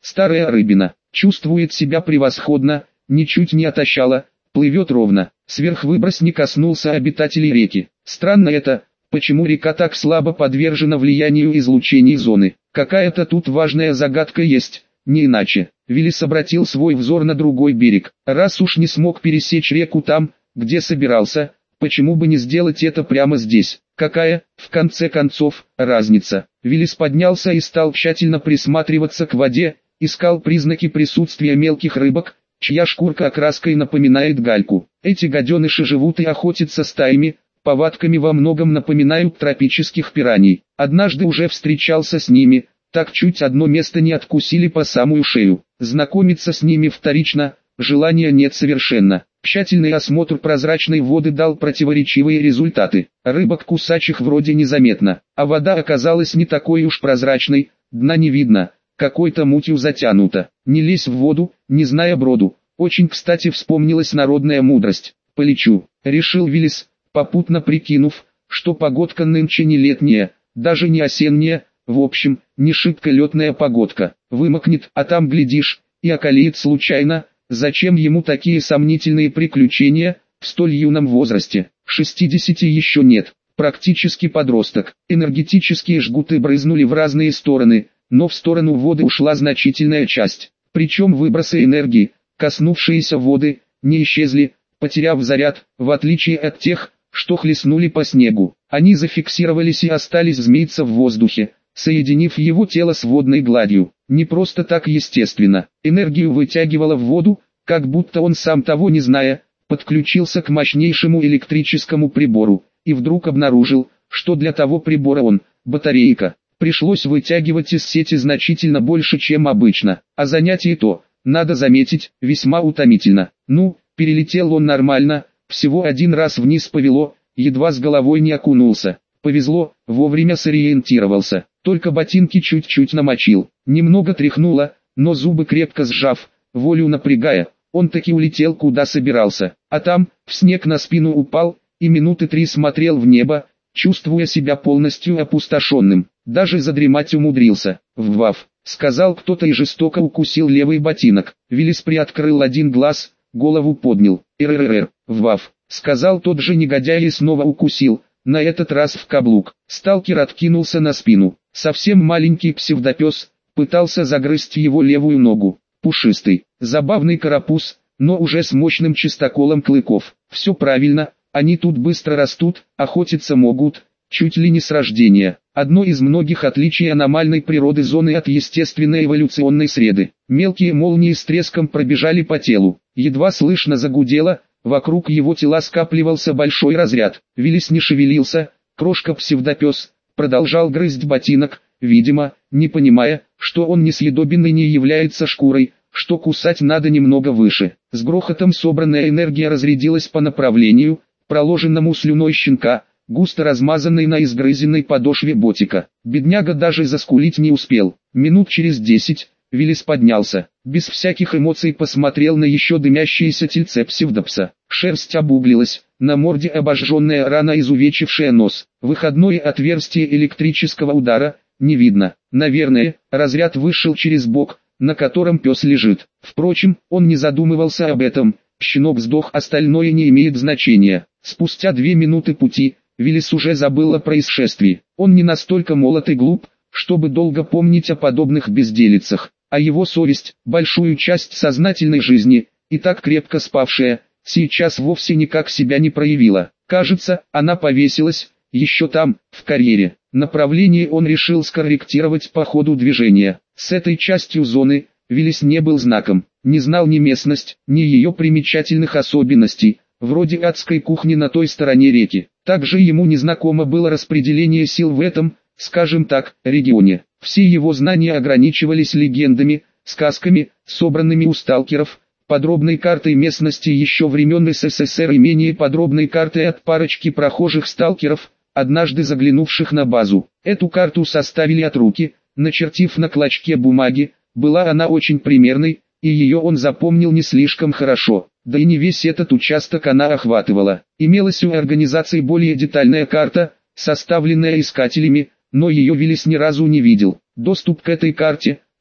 Старая рыбина чувствует себя превосходно, ничуть не отощала, плывет ровно. Сверхвыброс не коснулся обитателей реки. Странно это, почему река так слабо подвержена влиянию излучений зоны. Какая-то тут важная загадка есть, не иначе. Виллис обратил свой взор на другой берег. Раз уж не смог пересечь реку там, где собирался, почему бы не сделать это прямо здесь? Какая, в конце концов, разница? Виллис поднялся и стал тщательно присматриваться к воде, искал признаки присутствия мелких рыбок, чья шкурка окраской напоминает гальку. Эти гаденыши живут и охотятся стаями, повадками во многом напоминают тропических пираний. Однажды уже встречался с ними, так чуть одно место не откусили по самую шею. Знакомиться с ними вторично, желания нет совершенно. Тщательный осмотр прозрачной воды дал противоречивые результаты. Рыбок кусачих вроде незаметно, а вода оказалась не такой уж прозрачной, дна не видно, какой-то мутью затянуто. Не лезь в воду, не зная броду. Очень кстати вспомнилась народная мудрость. Полечу, решил Виллис, попутно прикинув, что погодка нынче не летняя, даже не осенняя, в общем, не шибко летная погодка. Вымокнет, а там глядишь, и околеет случайно. Зачем ему такие сомнительные приключения, в столь юном возрасте? 60 еще нет, практически подросток. Энергетические жгуты брызнули в разные стороны, но в сторону воды ушла значительная часть. Причем выбросы энергии, коснувшиеся воды, не исчезли, потеряв заряд, в отличие от тех, что хлестнули по снегу. Они зафиксировались и остались змеиться в воздухе, соединив его тело с водной гладью. Не просто так естественно. Энергию вытягивало в воду, как будто он сам того не зная, подключился к мощнейшему электрическому прибору, и вдруг обнаружил, что для того прибора он, батарейка. Пришлось вытягивать из сети значительно больше, чем обычно, а занятие то, надо заметить, весьма утомительно. Ну, перелетел он нормально, всего один раз вниз повело, едва с головой не окунулся. Повезло, вовремя сориентировался, только ботинки чуть-чуть намочил. Немного тряхнуло, но зубы крепко сжав, волю напрягая, он таки улетел куда собирался. А там, в снег на спину упал, и минуты 3 смотрел в небо, чувствуя себя полностью опустошенным. Даже задремать умудрился. «Ввав», — сказал кто-то и жестоко укусил левый ботинок. Виллис приоткрыл один глаз, голову поднял. «РРР, ввав», — сказал тот же негодяй и снова укусил, на этот раз в каблук. Сталкер откинулся на спину. Совсем маленький псевдопес пытался загрызть его левую ногу. Пушистый, забавный карапуз, но уже с мощным чистоколом клыков. Все правильно, они тут быстро растут, охотиться могут, чуть ли не с рождения. Одно из многих отличий аномальной природы зоны от естественной эволюционной среды. Мелкие молнии с треском пробежали по телу. Едва слышно загудело, вокруг его тела скапливался большой разряд. Виллис не шевелился, крошка-псевдопес продолжал грызть ботинок, видимо, не понимая, что он несъедобен и не является шкурой, что кусать надо немного выше. С грохотом собранная энергия разрядилась по направлению, проложенному слюной щенка, густо размазанной на изгрызенной подошве ботика. Бедняга даже заскулить не успел. Минут через 10 Виллис поднялся, без всяких эмоций посмотрел на еще дымящееся тельце псевдопса. Шерсть обуглилась, на морде обожженная рана, изувечившая нос. Выходное отверстие электрического удара не видно. Наверное, разряд вышел через бок, на котором пес лежит. Впрочем, он не задумывался об этом. Щенок сдох, остальное не имеет значения. Спустя 2 минуты пути, Виллис уже забыл о происшествии. Он не настолько молод и глуп, чтобы долго помнить о подобных безделицах. А его совесть, большую часть сознательной жизни, и так крепко спавшая, сейчас вовсе никак себя не проявила. Кажется, она повесилась, еще там, в карьере. Направление он решил скорректировать по ходу движения. С этой частью зоны, Виллис не был знаком, не знал ни местность, ни ее примечательных особенностей, вроде адской кухни на той стороне реки. Также ему незнакомо было распределение сил в этом, скажем так, регионе. Все его знания ограничивались легендами, сказками, собранными у сталкеров, подробной картой местности еще времен СССР и менее подробной картой от парочки прохожих сталкеров, однажды заглянувших на базу. Эту карту составили от руки, начертив на клочке бумаги, была она очень примерной, и ее он запомнил не слишком хорошо, да и не весь этот участок она охватывала. Имелась у организации более детальная карта, составленная искателями, но ее Виллис ни разу не видел. Доступ к этой карте,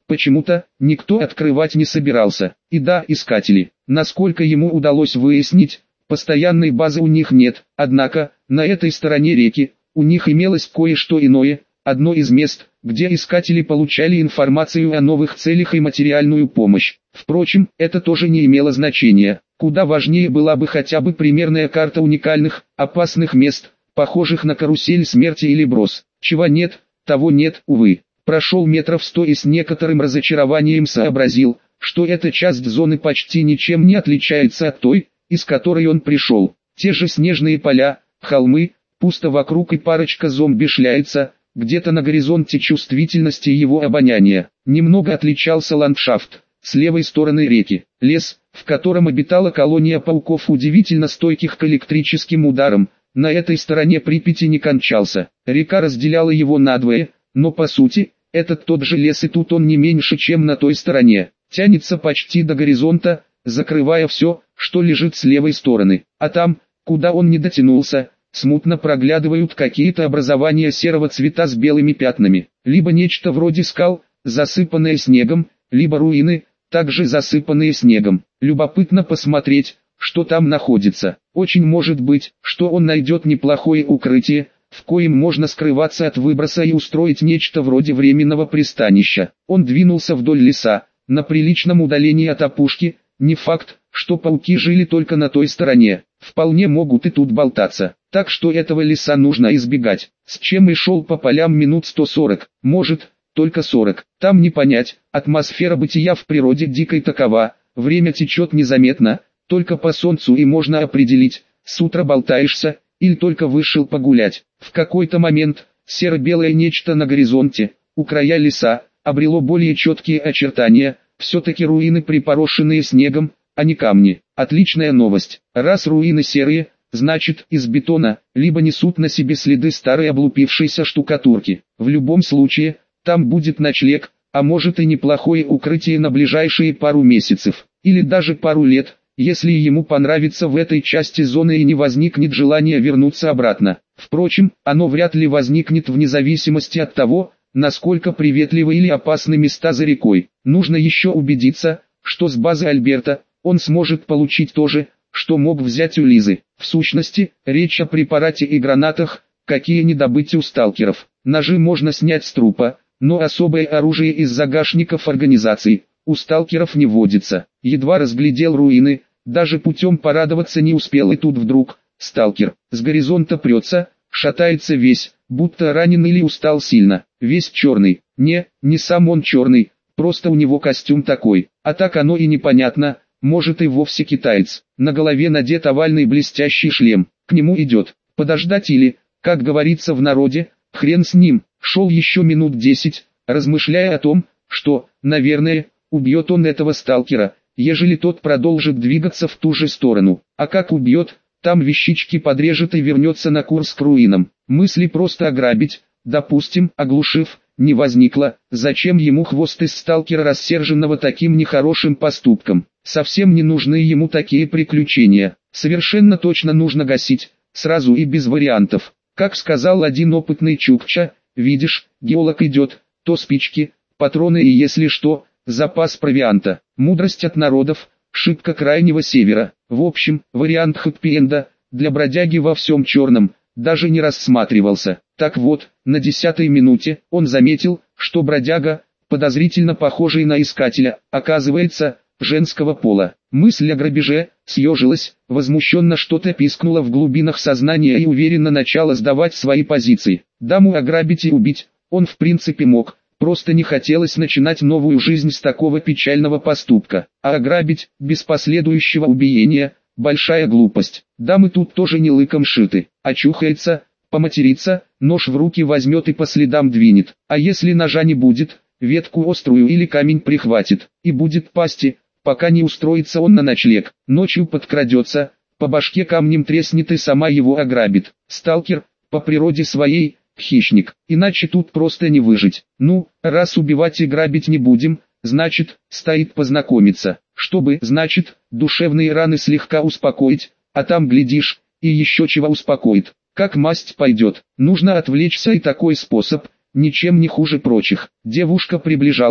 Почему-то, никто открывать не собирался. И да, искатели, насколько ему удалось выяснить, постоянной базы у них нет, однако, на этой стороне реки, у них имелось кое-что иное, одно из мест, где искатели получали информацию о новых целях и материальную помощь. Впрочем, это тоже не имело значения. Куда важнее была бы хотя бы примерная карта уникальных, опасных мест, похожих на карусель смерти или брос. Чего нет, того нет, увы. Прошел метров 100 и с некоторым разочарованием сообразил, что эта часть зоны почти ничем не отличается от той, из которой он пришел. Те же снежные поля, холмы, пусто вокруг и парочка зомби шляется, где-то на горизонте чувствительности его обоняния. Немного отличался ландшафт. С левой стороны реки, лес, в котором обитала колония пауков удивительно стойких к электрическим ударам, на этой стороне Припяти не кончался. Река разделяла его надвое, но по сути, этот тот же лес и тут он не меньше, чем на той стороне. Тянется почти до горизонта, закрывая все, что лежит с левой стороны. А там, куда он не дотянулся, смутно проглядывают какие-то образования серого цвета с белыми пятнами. Либо нечто вроде скал, засыпанное снегом, либо руины, также засыпанные снегом. Любопытно посмотреть, что там находится. Очень может быть, что он найдет неплохое укрытие, в коем можно скрываться от выброса и устроить нечто вроде временного пристанища. Он двинулся вдоль леса, на приличном удалении от опушки. Не факт, что пауки жили только на той стороне, вполне могут и тут болтаться. Так что этого леса нужно избегать. С чем и шел по полям минут 140, может, только 40. Там не понять, атмосфера бытия в природе дикой такова, время течет незаметно, только по солнцу и можно определить, с утра болтаешься, или только вышел погулять. В какой-то момент, серо-белое нечто на горизонте, у края леса, обрело более четкие очертания, все-таки руины припорошенные снегом, а не камни. Отличная новость. Раз руины серые, значит, из бетона, либо несут на себе следы старой облупившейся штукатурки. В любом случае, там будет ночлег, а может и неплохое укрытие на ближайшие пару месяцев, или даже пару лет, если ему понравится в этой части зоны и не возникнет желания вернуться обратно. Впрочем, оно вряд ли возникнет вне зависимости от того, насколько приветливы или опасны места за рекой. Нужно еще убедиться, что с базы Альберта он сможет получить то же, что мог взять у Лизы. В сущности, речь о препарате и гранатах, какие не добыть у сталкеров. Ножи можно снять с трупа, но особое оружие из загашников организации у сталкеров не водится. Едва разглядел руины, даже путем порадоваться не успел, и тут вдруг сталкер с горизонта прется, шатается весь, будто ранен или устал сильно, весь черный. Не сам он черный, просто у него костюм такой, а так оно и непонятно, может и вовсе китаец. На голове надет овальный блестящий шлем, к нему идет, подождать или, как говорится в народе, хрен с ним. Шел еще минут 10, размышляя о том, что, наверное, убьет он этого сталкера, ежели тот продолжит двигаться в ту же сторону. А как убьет, там вещички подрежет и вернется на курс к руинам. Мысли просто ограбить, допустим, оглушив, не возникло. Зачем ему хвост из сталкера, рассерженного таким нехорошим поступком? Совсем не нужны ему такие приключения. Совершенно точно нужно гасить, сразу и без вариантов. Как сказал один опытный чукча, видишь, геолог идет, то спички, патроны и, если что, запас провианта. Мудрость от народов, шибко крайнего севера. В общем, вариант хэппи-энда, для бродяги во всем черном, даже не рассматривался. Так вот, на 10-й минуте, он заметил, что бродяга, подозрительно похожий на искателя, оказывается, женского пола. Мысль о грабеже съежилась, возмущенно что-то пискнуло в глубинах сознания и уверенно начало сдавать свои позиции. Даму ограбить и убить он в принципе мог, просто не хотелось начинать новую жизнь с такого печального поступка. А ограбить, без последующего убиения, большая глупость. Дамы тут тоже не лыком шиты. Очухается, поматерится, нож в руки возьмет и по следам двинет. А если ножа не будет, ветку острую или камень прихватит, и будет пасти, пока не устроится он на ночлег. Ночью подкрадется, по башке камнем треснет и сама его ограбит. Сталкер, по природе своей, хищник, иначе тут просто не выжить. Ну, раз убивать и грабить не будем, значит, стоит познакомиться. Чтобы, значит, душевные раны слегка успокоить, а там, глядишь, и еще чего успокоит. Как масть пойдет, нужно отвлечься, и такой способ ничем не хуже прочих. Девушка приближалась,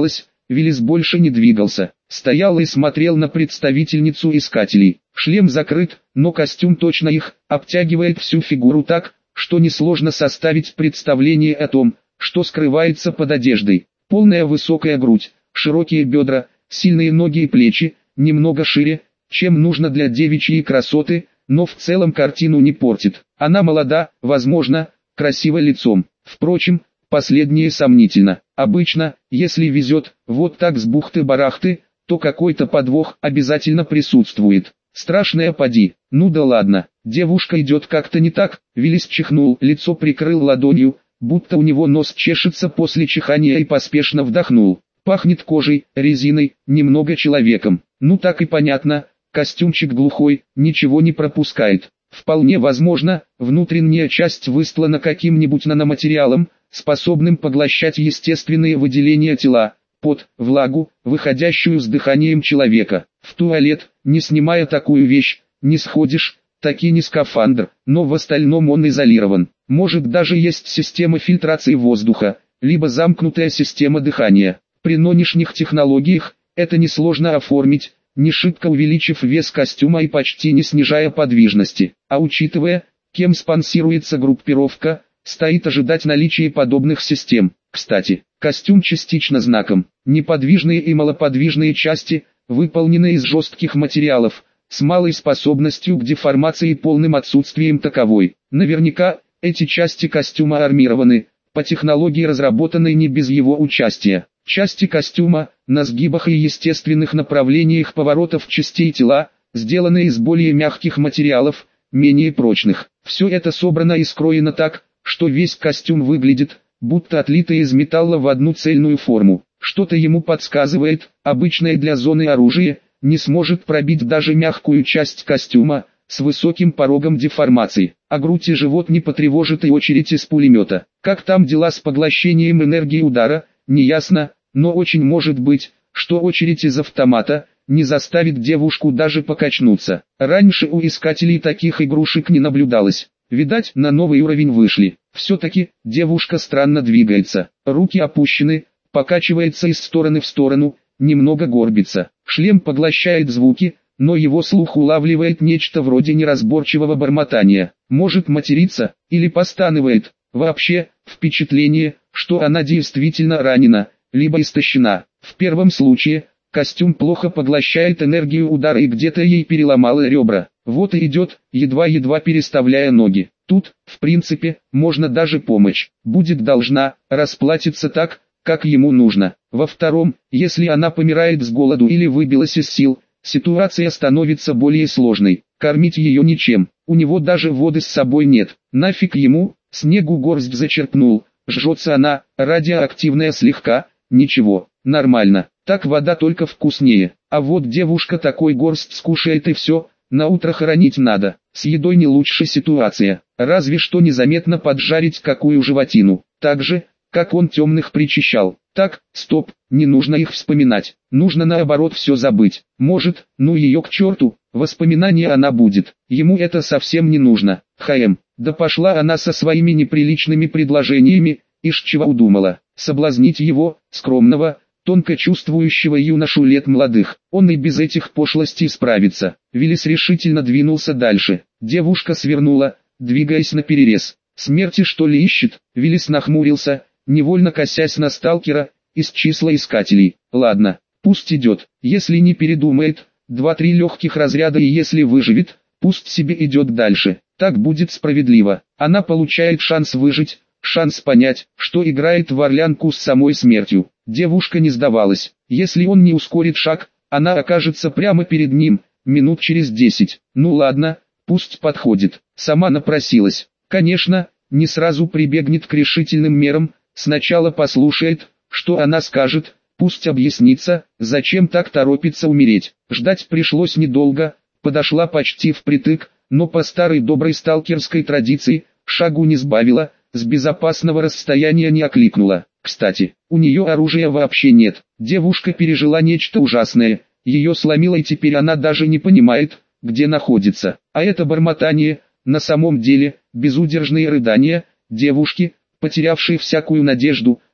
Виллис больше не двигался, стоял и смотрел на представительницу искателей. Шлем закрыт, но костюм точно их обтягивает всю фигуру так, что несложно составить представление о том, что скрывается под одеждой. Полная высокая грудь, широкие бедра, сильные ноги и плечи, немного шире, чем нужно для девичьей красоты, но в целом картину не портит. Она молода, возможно, красива лицом. Впрочем, последнее сомнительно. Обычно, если везет, вот так с бухты-барахты, то какой-то подвох обязательно присутствует. Страшная поди. Ну да ладно, девушка идет как-то не так. Виллис чихнул, лицо прикрыл ладонью, будто у него нос чешется после чихания, и поспешно вдохнул. Пахнет кожей, резиной, немного человеком. Ну так и понятно, костюмчик глухой, ничего не пропускает. Вполне возможно, внутренняя часть выстлана каким-нибудь наноматериалом, способным поглощать естественные выделения тела, пот, влагу, выходящую с дыханием человека. В туалет, не снимая такую вещь, не сходишь, таки не скафандр, но в остальном он изолирован. Может, даже есть система фильтрации воздуха, либо замкнутая система дыхания. При нынешних технологиях, это несложно оформить, не шибко увеличив вес костюма и почти не снижая подвижности. А учитывая, кем спонсируется группировка, стоит ожидать наличия подобных систем. Кстати, костюм частично знаком. Неподвижные и малоподвижные части, выполнены из жестких материалов, с малой способностью к деформации и полным отсутствием таковой. Наверняка, эти части костюма армированы, по технологии разработанной не без его участия. Части костюма, на сгибах и естественных направлениях поворотов частей тела, сделаны из более мягких материалов, менее прочных. Все это собрано и скроено так, что весь костюм выглядит, будто отлитый из металла в одну цельную форму. Что-то ему подсказывает, обычное для зоны оружие, не сможет пробить даже мягкую часть костюма, с высоким порогом деформации, а грудь и живот не потревожит и очередь из пулемета. Как там дела с поглощением энергии удара, неясно, но очень может быть, что очередь из автомата не заставит девушку даже покачнуться. Раньше у искателей таких игрушек не наблюдалось. Видать, на новый уровень вышли. Все-таки, девушка странно двигается, руки опущены, покачивается из стороны в сторону, немного горбится. Шлем поглощает звуки, но его слух улавливает нечто вроде неразборчивого бормотания. Может материться, или постанывает. Вообще, впечатление, что она действительно ранена, либо истощена. В первом случае, костюм плохо поглощает энергию удара и где-то ей переломало ребра. Вот и идет, едва-едва переставляя ноги. Тут, в принципе, можно даже помочь. Будет должна, расплатиться так, как ему нужно. Во втором, если она помирает с голоду или выбилась из сил, ситуация становится более сложной. Кормить ее ничем, у него даже воды с собой нет. Нафиг ему, снегу горсть зачерпнул, жжется она, радиоактивная слегка, ничего, нормально. Так вода только вкуснее. А вот девушка такой горсть скушает и все, на утро хоронить надо. С едой не лучше ситуация, разве что незаметно поджарить какую животину. Так же, как он темных причащал. Так, стоп, не нужно их вспоминать. Нужно наоборот все забыть. Может, ну ее к черту, воспоминания она будет. Ему это совсем не нужно. Да пошла она со своими неприличными предложениями, ишь чего удумала. Соблазнить его, скромного, тонко чувствующего юношу лет молодых. Он и без этих пошлостей справится. Виллис решительно двинулся дальше. Девушка свернула, двигаясь наперерез. Смерти что ли ищет? Виллис нахмурился, невольно косясь на сталкера, из числа искателей. Ладно, пусть идет, если не передумает, 2-3 легких разряда, и если выживет, пусть себе идет дальше. Так будет справедливо. Она получает шанс выжить, шанс понять, что играет в орлянку с самой смертью. Девушка не сдавалась. Если он не ускорит шаг, она окажется прямо перед ним, минут через 10. Ну ладно, пусть подходит. Сама напросилась. Конечно, не сразу прибегнет к решительным мерам, сначала послушает, что она скажет, пусть объяснится, зачем так торопится умереть. Ждать пришлось недолго, подошла почти впритык, но по старой доброй сталкерской традиции, шагу не сбавила, с безопасного расстояния не окликнула. Кстати, у нее оружия вообще нет. Девушка пережила нечто ужасное, ее сломило, и теперь она даже не понимает, где находится. А это бормотание, на самом деле, безудержные рыдания, девушки, потерявшей всякую надежду,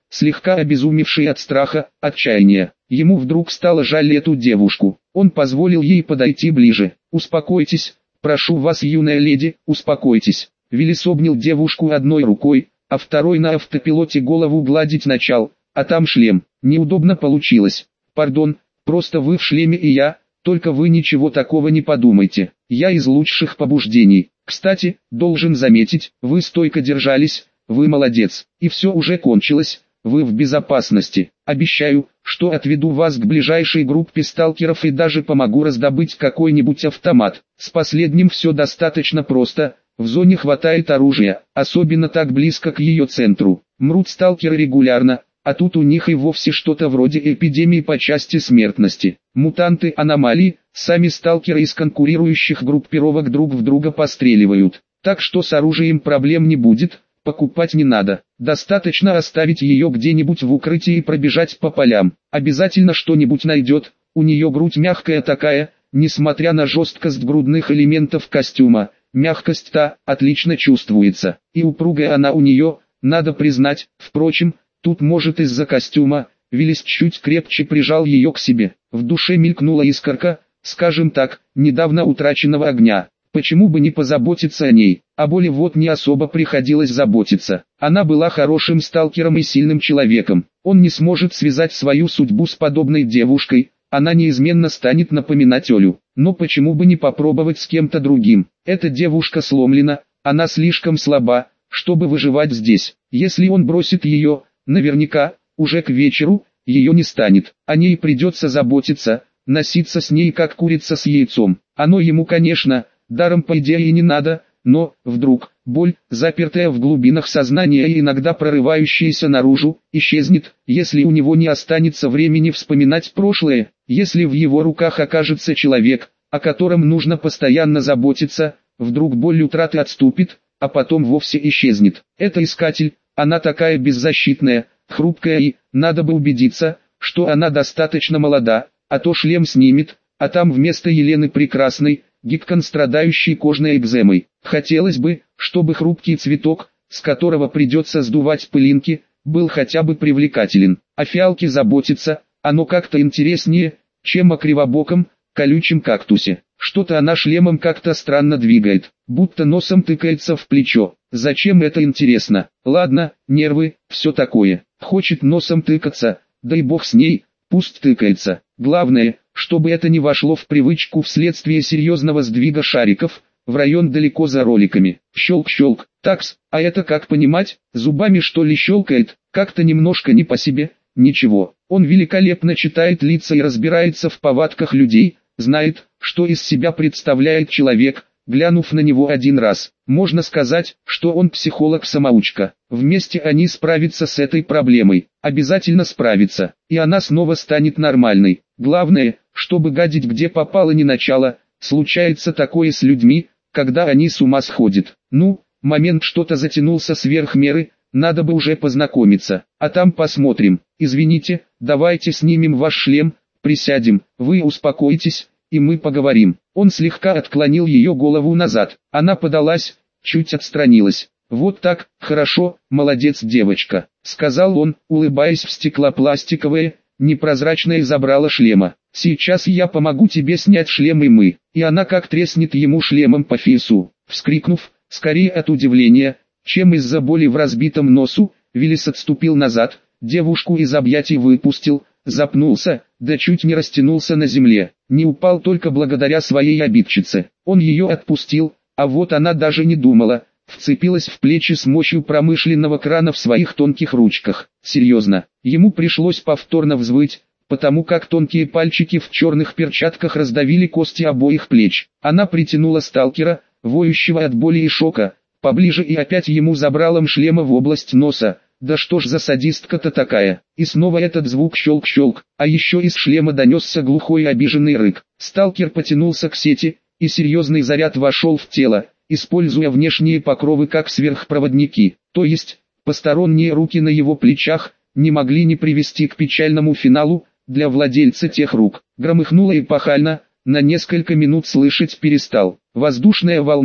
слегка обезумевший от страха, отчаяния. Ему вдруг стало жаль эту девушку. Он позволил ей подойти ближе. «Успокойтесь, прошу вас, юная леди, успокойтесь». Виллис обнял девушку одной рукой, а второй на автопилоте голову гладить начал, а там шлем. Неудобно получилось. «Пардон, просто вы в шлеме и я, только вы ничего такого не подумайте. Я из лучших побуждений. Кстати, должен заметить, вы стойко держались, вы молодец. И все уже кончилось, вы в безопасности. Обещаю, что отведу вас к ближайшей группе сталкеров и даже помогу раздобыть какой-нибудь автомат. С последним все достаточно просто, в зоне хватает оружия, особенно так близко к ее центру. Мрут сталкеры регулярно, а тут у них и вовсе что-то вроде эпидемии по части смертности. Мутанты, аномалии, сами сталкеры из конкурирующих группировок друг в друга постреливают. Так что с оружием проблем не будет, покупать не надо. Достаточно оставить ее где-нибудь в укрытии и пробежать по полям. Обязательно что-нибудь найдет, у нее грудь мягкая такая, несмотря на жесткость грудных элементов костюма. Мягкость-то отлично чувствуется, и упругая она у нее, надо признать. Впрочем, тут может из-за костюма. Виллис чуть крепче прижал ее к себе. В душе мелькнула искорка, скажем так, недавно утраченного огня. Почему бы не позаботиться о ней? О боли вот не особо приходилось заботиться. Она была хорошим сталкером и сильным человеком. Он не сможет связать свою судьбу с подобной девушкой. Она неизменно станет напоминать Олю. Но почему бы не попробовать с кем-то другим? Эта девушка сломлена, она слишком слаба, чтобы выживать здесь. Если он бросит ее, наверняка, уже к вечеру, ее не станет. О ней придется заботиться, носиться с ней как курица с яйцом. Оно ему, конечно, даром по идее не надо, но, вдруг, боль, запертая в глубинах сознания и иногда прорывающаяся наружу, исчезнет, если у него не останется времени вспоминать прошлое, если в его руках окажется человек, о котором нужно постоянно заботиться, вдруг боль утраты отступит, а потом вовсе исчезнет. Это искатель, она такая беззащитная, хрупкая и, надо бы убедиться, что она достаточно молода, а то шлем снимет, а там вместо Елены Прекрасной, Гиккон, страдающий кожной экземой. Хотелось бы, чтобы хрупкий цветок, с которого придется сдувать пылинки, был хотя бы привлекателен. О фиалке заботиться, оно как-то интереснее, чем о кривобоком, колючем кактусе. Что-то она шлемом как-то странно двигает, будто носом тыкается в плечо. Зачем это интересно? Ладно, нервы, все такое. Хочет носом тыкаться, дай бог с ней, пусть тыкается. Главное, чтобы это не вошло в привычку вследствие серьезного сдвига шариков, в район далеко за роликами. Щелк-щелк, такс, а это как понимать, зубами что ли щелкает, как-то немножко не по себе, ничего. Он великолепно читает лица и разбирается в повадках людей, знает, что из себя представляет человек, глянув на него один раз. Можно сказать, что он психолог-самоучка. Вместе они справятся с этой проблемой. Обязательно справятся, и она снова станет нормальной. Главное, чтобы гадить где попало не начало. Случается такое с людьми, когда они с ума сходят. Ну, момент что-то затянулся сверх меры, надо бы уже познакомиться, а там посмотрим. Извините, давайте снимем ваш шлем, присядем, вы успокойтесь, и мы поговорим. Он слегка отклонил ее голову назад, она подалась, чуть отстранилась. «Вот так, хорошо, молодец девочка», — сказал он, улыбаясь в стеклопластиковое, непрозрачное забрало шлема. «Сейчас я помогу тебе снять шлем и она как треснет ему шлемом по фейсу». Вскрикнув, скорее от удивления, чем из-за боли в разбитом носу, Виллис отступил назад, девушку из объятий выпустил, запнулся, да чуть не растянулся на земле. Не упал только благодаря своей обидчице. Он ее отпустил, а вот она даже не думала, вцепилась в плечи с мощью промышленного крана в своих тонких ручках. Серьезно, ему пришлось повторно взвыть, потому как тонкие пальчики в черных перчатках раздавили кости обоих плеч. Она притянула сталкера, воющего от боли и шока, поближе и опять ему забралом шлема в область носа. Да что ж за садистка-то такая? И снова этот звук щелк-щелк, а еще из шлема донесся глухой обиженный рык. Сталкер потянулся к сети, и серьезный заряд вошел в тело, используя внешние покровы как сверхпроводники. То есть, посторонние руки на его плечах не могли не привести к печальному финалу для владельца тех рук. Громыхнуло эпохально, на несколько минут слышать перестал. Воздушная волна,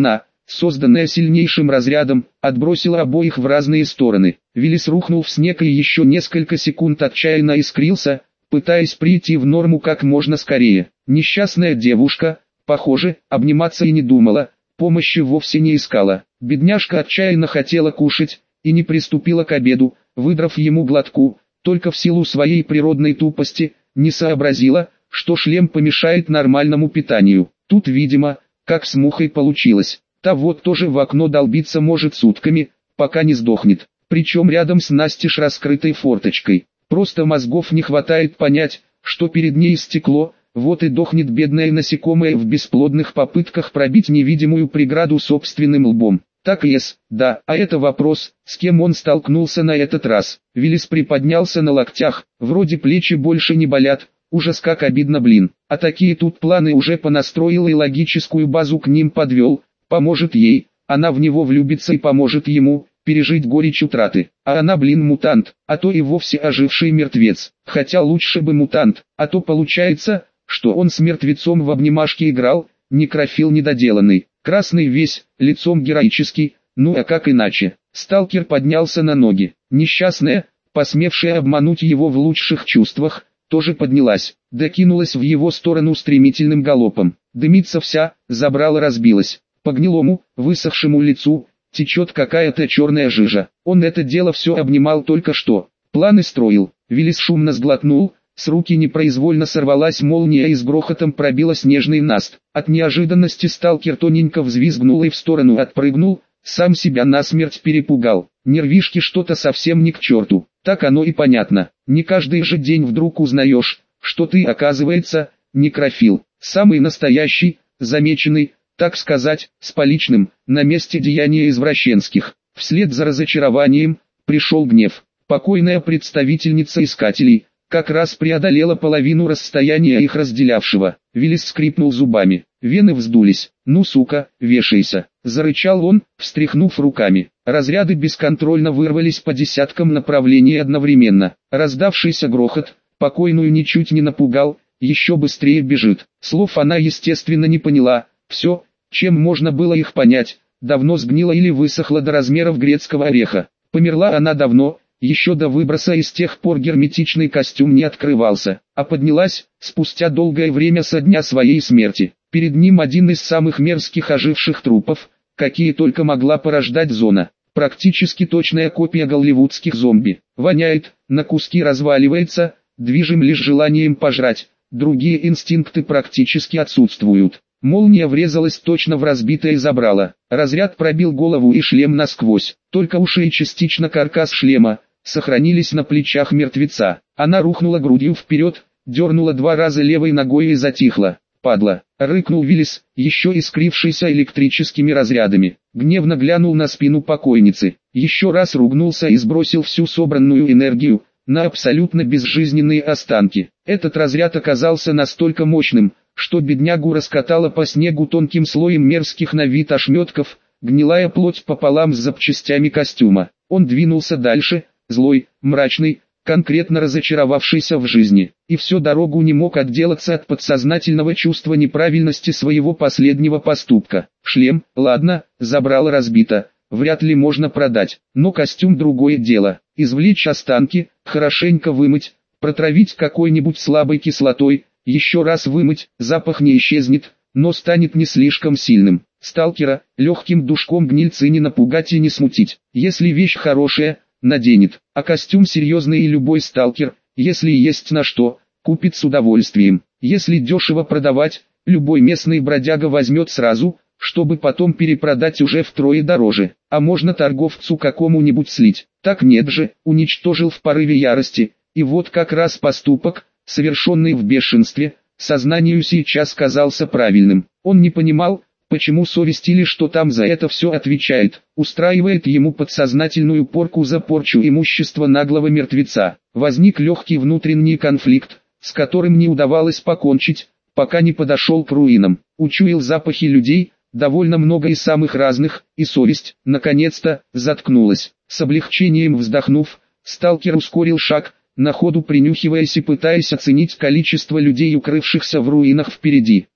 созданная сильнейшим разрядом, отбросила обоих в разные стороны. Виллис рухнул в снег и еще несколько секунд отчаянно искрился, пытаясь прийти в норму как можно скорее. Несчастная девушка, похоже, обниматься и не думала, помощи вовсе не искала. Бедняжка отчаянно хотела кушать, и не приступила к обеду, выдрав ему глотку, только в силу своей природной тупости, не сообразила, что шлем помешает нормальному питанию. Тут, видимо, как с мухой получилось. Та вот тоже в окно долбиться может сутками, пока не сдохнет. Причем рядом с настежь раскрытой форточкой. Просто мозгов не хватает понять, что перед ней стекло, вот и дохнет бедное насекомое в бесплодных попытках пробить невидимую преграду собственным лбом. Так yes, да, а это вопрос, с кем он столкнулся на этот раз. Виллис приподнялся на локтях, вроде плечи больше не болят, ужас как обидно блин. А такие тут планы уже понастроил и логическую базу к ним подвел, поможет ей, она в него влюбится и поможет ему пережить горечь утраты. А она мутант, а то и вовсе оживший мертвец. Хотя лучше бы мутант, а то получается, что он с мертвецом в обнимашке играл, некрофил недоделанный. Красный весь, лицом героический, ну а как иначе. Сталкер поднялся на ноги. Несчастная, посмевшая обмануть его в лучших чувствах, тоже поднялась, докинулась в его сторону стремительным галопом. Дымится вся, забрала разбилась. По гнилому, высохшему лицу течет какая-то черная жижа. Он это дело все обнимал только что. Планы строил. Виллис шумно сглотнул. С руки непроизвольно сорвалась молния и с грохотом пробила снежный наст. От неожиданности сталкер тоненько взвизгнул и в сторону отпрыгнул, сам себя насмерть перепугал. Нервишки что-то совсем не к черту. Так оно и понятно. Не каждый же день вдруг узнаешь, что ты, оказывается, некрофил. Самый настоящий, замеченный, так сказать, с поличным, на месте деяния извращенских. Вслед за разочарованием, пришел гнев. Покойная представительница искателей как раз преодолела половину расстояния их разделявшего. Виллис скрипнул зубами, вены вздулись. «Ну сука, вешайся!» — зарычал он, встряхнув руками. Разряды бесконтрольно вырвались по десяткам направлений одновременно. Раздавшийся грохот покойную ничуть не напугал, еще быстрее бежит. Слов она естественно не поняла. Все, чем можно было их понять, давно сгнило или высохло до размеров грецкого ореха. Померла она давно, еще до выброса, и с тех пор герметичный костюм не открывался, а поднялась, спустя долгое время со дня своей смерти. Перед ним один из самых мерзких оживших трупов, какие только могла порождать зона. Практически точная копия голливудских зомби. Воняет, на куски разваливается, движим лишь желанием пожрать, другие инстинкты практически отсутствуют. Молния врезалась точно в разбитое забрало. Разряд пробил голову и шлем насквозь. Только уши и частично каркас шлема сохранились на плечах мертвеца. Она рухнула грудью вперед, дернула 2 раза левой ногой и затихла. «Падла!» — рыкнул Виллис, еще искрившийся электрическими разрядами. Гневно глянул на спину покойницы. Еще раз ругнулся и сбросил всю собранную энергию на абсолютно безжизненные останки. Этот разряд оказался настолько мощным, что беднягу раскатало по снегу тонким слоем мерзких на вид ошметков, гнилая плоть пополам с запчастями костюма. Он двинулся дальше, злой, мрачный, конкретно разочаровавшийся в жизни, и всю дорогу не мог отделаться от подсознательного чувства неправильности своего последнего поступка. Шлем, ладно, забрало разбито, вряд ли можно продать, но костюм другое дело. Извлечь останки, хорошенько вымыть, протравить какой-нибудь слабой кислотой, еще раз вымыть, запах не исчезнет, но станет не слишком сильным. Сталкера легким душком гнильцы не напугать и не смутить. Если вещь хорошая, наденет, а костюм серьезный, и любой сталкер, если есть на что, купит с удовольствием. Если дешево продавать, любой местный бродяга возьмет сразу, чтобы потом перепродать уже втрое дороже. А можно торговцу какому-нибудь слить. Так нет же, уничтожил в порыве ярости. И вот как раз поступок, совершенный в бешенстве, сознанию сейчас казался правильным. Он не понимал, почему совесть или что там за это все отвечает, устраивает ему подсознательную порку за порчу имущества наглого мертвеца. Возник легкий внутренний конфликт, с которым не удавалось покончить, пока не подошел к руинам. Учуял запахи людей, довольно много и самых разных, и совесть, наконец-то, заткнулась. С облегчением вздохнув, сталкер ускорил шаг, на ходу принюхиваясь и пытаясь оценить количество людей, укрывшихся в руинах впереди.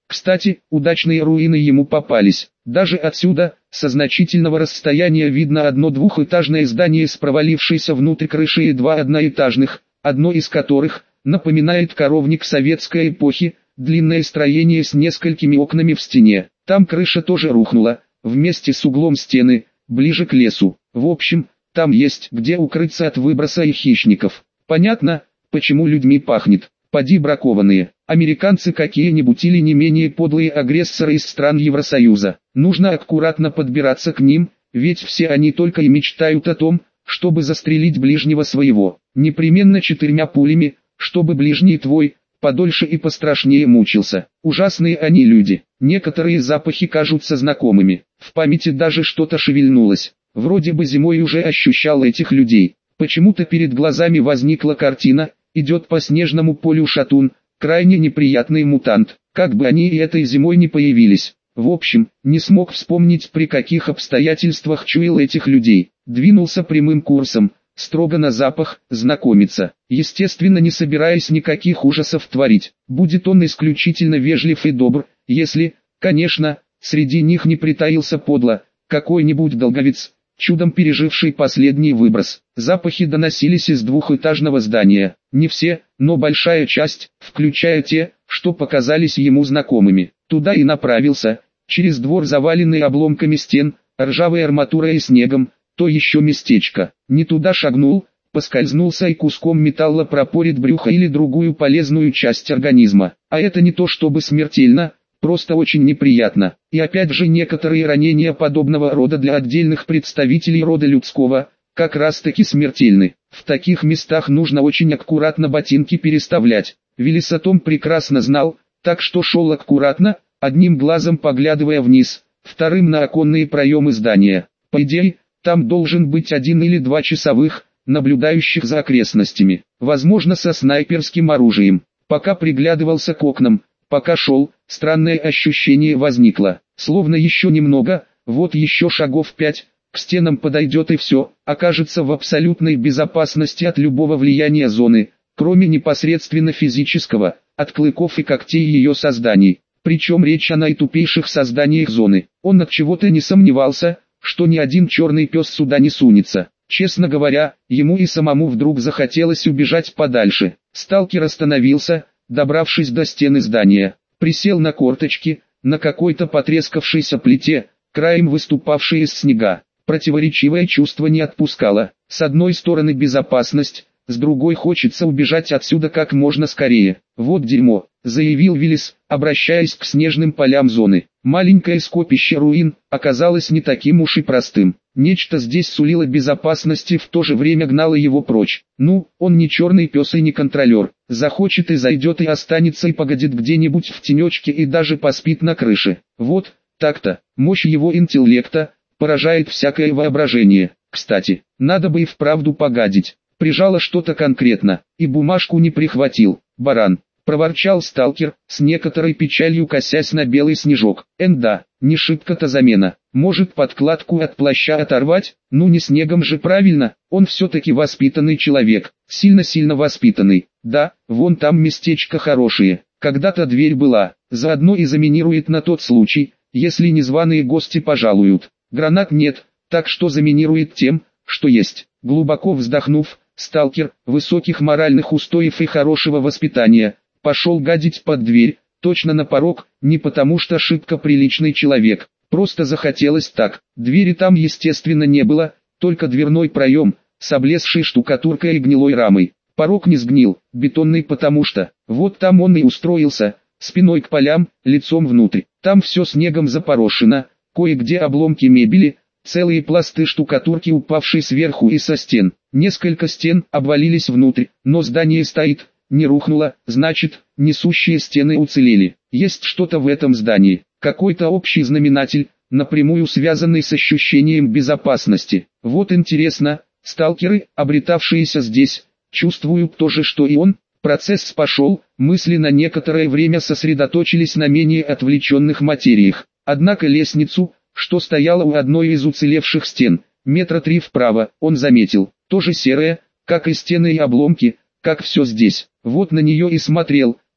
Кстати, удачные руины ему попались. Даже отсюда, со значительного расстояния видно одно двухэтажное здание с провалившейся внутрь крышей и два одноэтажных, одно из которых напоминает коровник советской эпохи, длинное строение с несколькими окнами в стене. Там крыша тоже рухнула, вместе с углом стены, ближе к лесу. В общем, там есть где укрыться от выброса и хищников. Понятно, почему людьми пахнет. Поди бракованные. Американцы какие-нибудь или не менее подлые агрессоры из стран Евросоюза. Нужно аккуратно подбираться к ним, ведь все они только и мечтают о том, чтобы застрелить ближнего своего. Непременно 4 пулями, чтобы ближний твой подольше и пострашнее мучился. Ужасные они люди. Некоторые запахи кажутся знакомыми. В памяти даже что-то шевельнулось. Вроде бы зимой уже ощущал этих людей. Почему-то перед глазами возникла картина: идет по снежному полю шатун, крайне неприятный мутант, как бы они и этой зимой не появились. В общем, не смог вспомнить, при каких обстоятельствах чуял этих людей. Двинулся прямым курсом, строго на запах, знакомиться, естественно не собираясь никаких ужасов творить. Будет он исключительно вежлив и добр, если, конечно, среди них не притаился подло какой-нибудь долговец, чудом переживший последний выброс. Запахи доносились из двухэтажного здания. Не все, но большая часть, включая те, что показались ему знакомыми. Туда и направился, через двор, заваленный обломками стен, ржавой арматурой и снегом, то еще местечко. Не туда шагнул, поскользнулся и куском металла пропорит брюхо или другую полезную часть организма. А это не то чтобы смертельно, просто очень неприятно. И опять же, некоторые ранения подобного рода для отдельных представителей рода людского, как раз таки смертельны. В таких местах нужно очень аккуратно ботинки переставлять. Велес о том прекрасно знал, так что шел аккуратно, одним глазом поглядывая вниз, вторым на оконные проемы здания. По идее, там должен быть 1 или 2 часовых, наблюдающих за окрестностями, возможно со снайперским оружием. Пока приглядывался к окнам, пока шел, странное ощущение возникло, словно еще немного, вот еще шагов 5, к стенам подойдет и все, окажется в абсолютной безопасности от любого влияния зоны, кроме непосредственно физического, от клыков и когтей ее созданий. Причем речь о наитупейших созданиях зоны. Он от чего-то не сомневался, что ни один черный пес сюда не сунется. Честно говоря, ему и самому вдруг захотелось убежать подальше. Сталкер остановился, добравшись до стены здания. Присел на корточки, на какой-то потрескавшейся плите, краем выступавшей из снега. Противоречивое чувство не отпускало. С одной стороны безопасность, с другой хочется убежать отсюда как можно скорее. «Вот дерьмо», — заявил Велес, обращаясь к снежным полям зоны. Маленькое скопище руин оказалось не таким уж и простым. Нечто здесь сулило безопасности, в то же время гнало его прочь. Ну, он не черный пес и не контролер. Захочет и зайдет и останется и погодит где-нибудь в тенечке и даже поспит на крыше. Вот, так-то, мощь его интеллекта поражает всякое воображение. Кстати, надо бы и вправду погадить. Прижало что-то конкретно, и бумажку не прихватил. Баран, проворчал сталкер, с некоторой печалью косясь на белый снежок. Да, не шибко-то замена. Может, подкладку от плаща оторвать? Ну не снегом же, правильно, он все-таки воспитанный человек, сильно-сильно воспитанный. Да, вон там местечко хорошее, когда-то дверь была, заодно и заминирует на тот случай, если незваные гости пожалуют. Гранат нет, так что заминирует тем, что есть. Глубоко вздохнув, сталкер, высоких моральных устоев и хорошего воспитания, пошел гадить под дверь, точно на порог, не потому что шибко приличный человек, просто захотелось так. Двери там естественно не было, только дверной проем, с облезшей штукатуркой и гнилой рамой. Порог не сгнил, бетонный, потому что, вот там он и устроился, спиной к полям, лицом внутрь. Там все снегом запорошено, кое-где обломки мебели, целые пласты штукатурки, упавшие сверху и со стен. Несколько стен обвалились внутрь, но здание стоит, не рухнуло, значит, несущие стены уцелели. Есть что-то в этом здании, какой-то общий знаменатель, напрямую связанный с ощущением безопасности. Вот интересно, сталкеры, обретавшиеся здесь, чувствуют то же, что и он? Процесс пошел, мысли на некоторое время сосредоточились на менее отвлеченных материях. Однако лестницу, что стояла у одной из уцелевших стен, 3 метра вправо, он заметил, тоже серая, как и стены и обломки, как все здесь. Вот на нее и смотрел,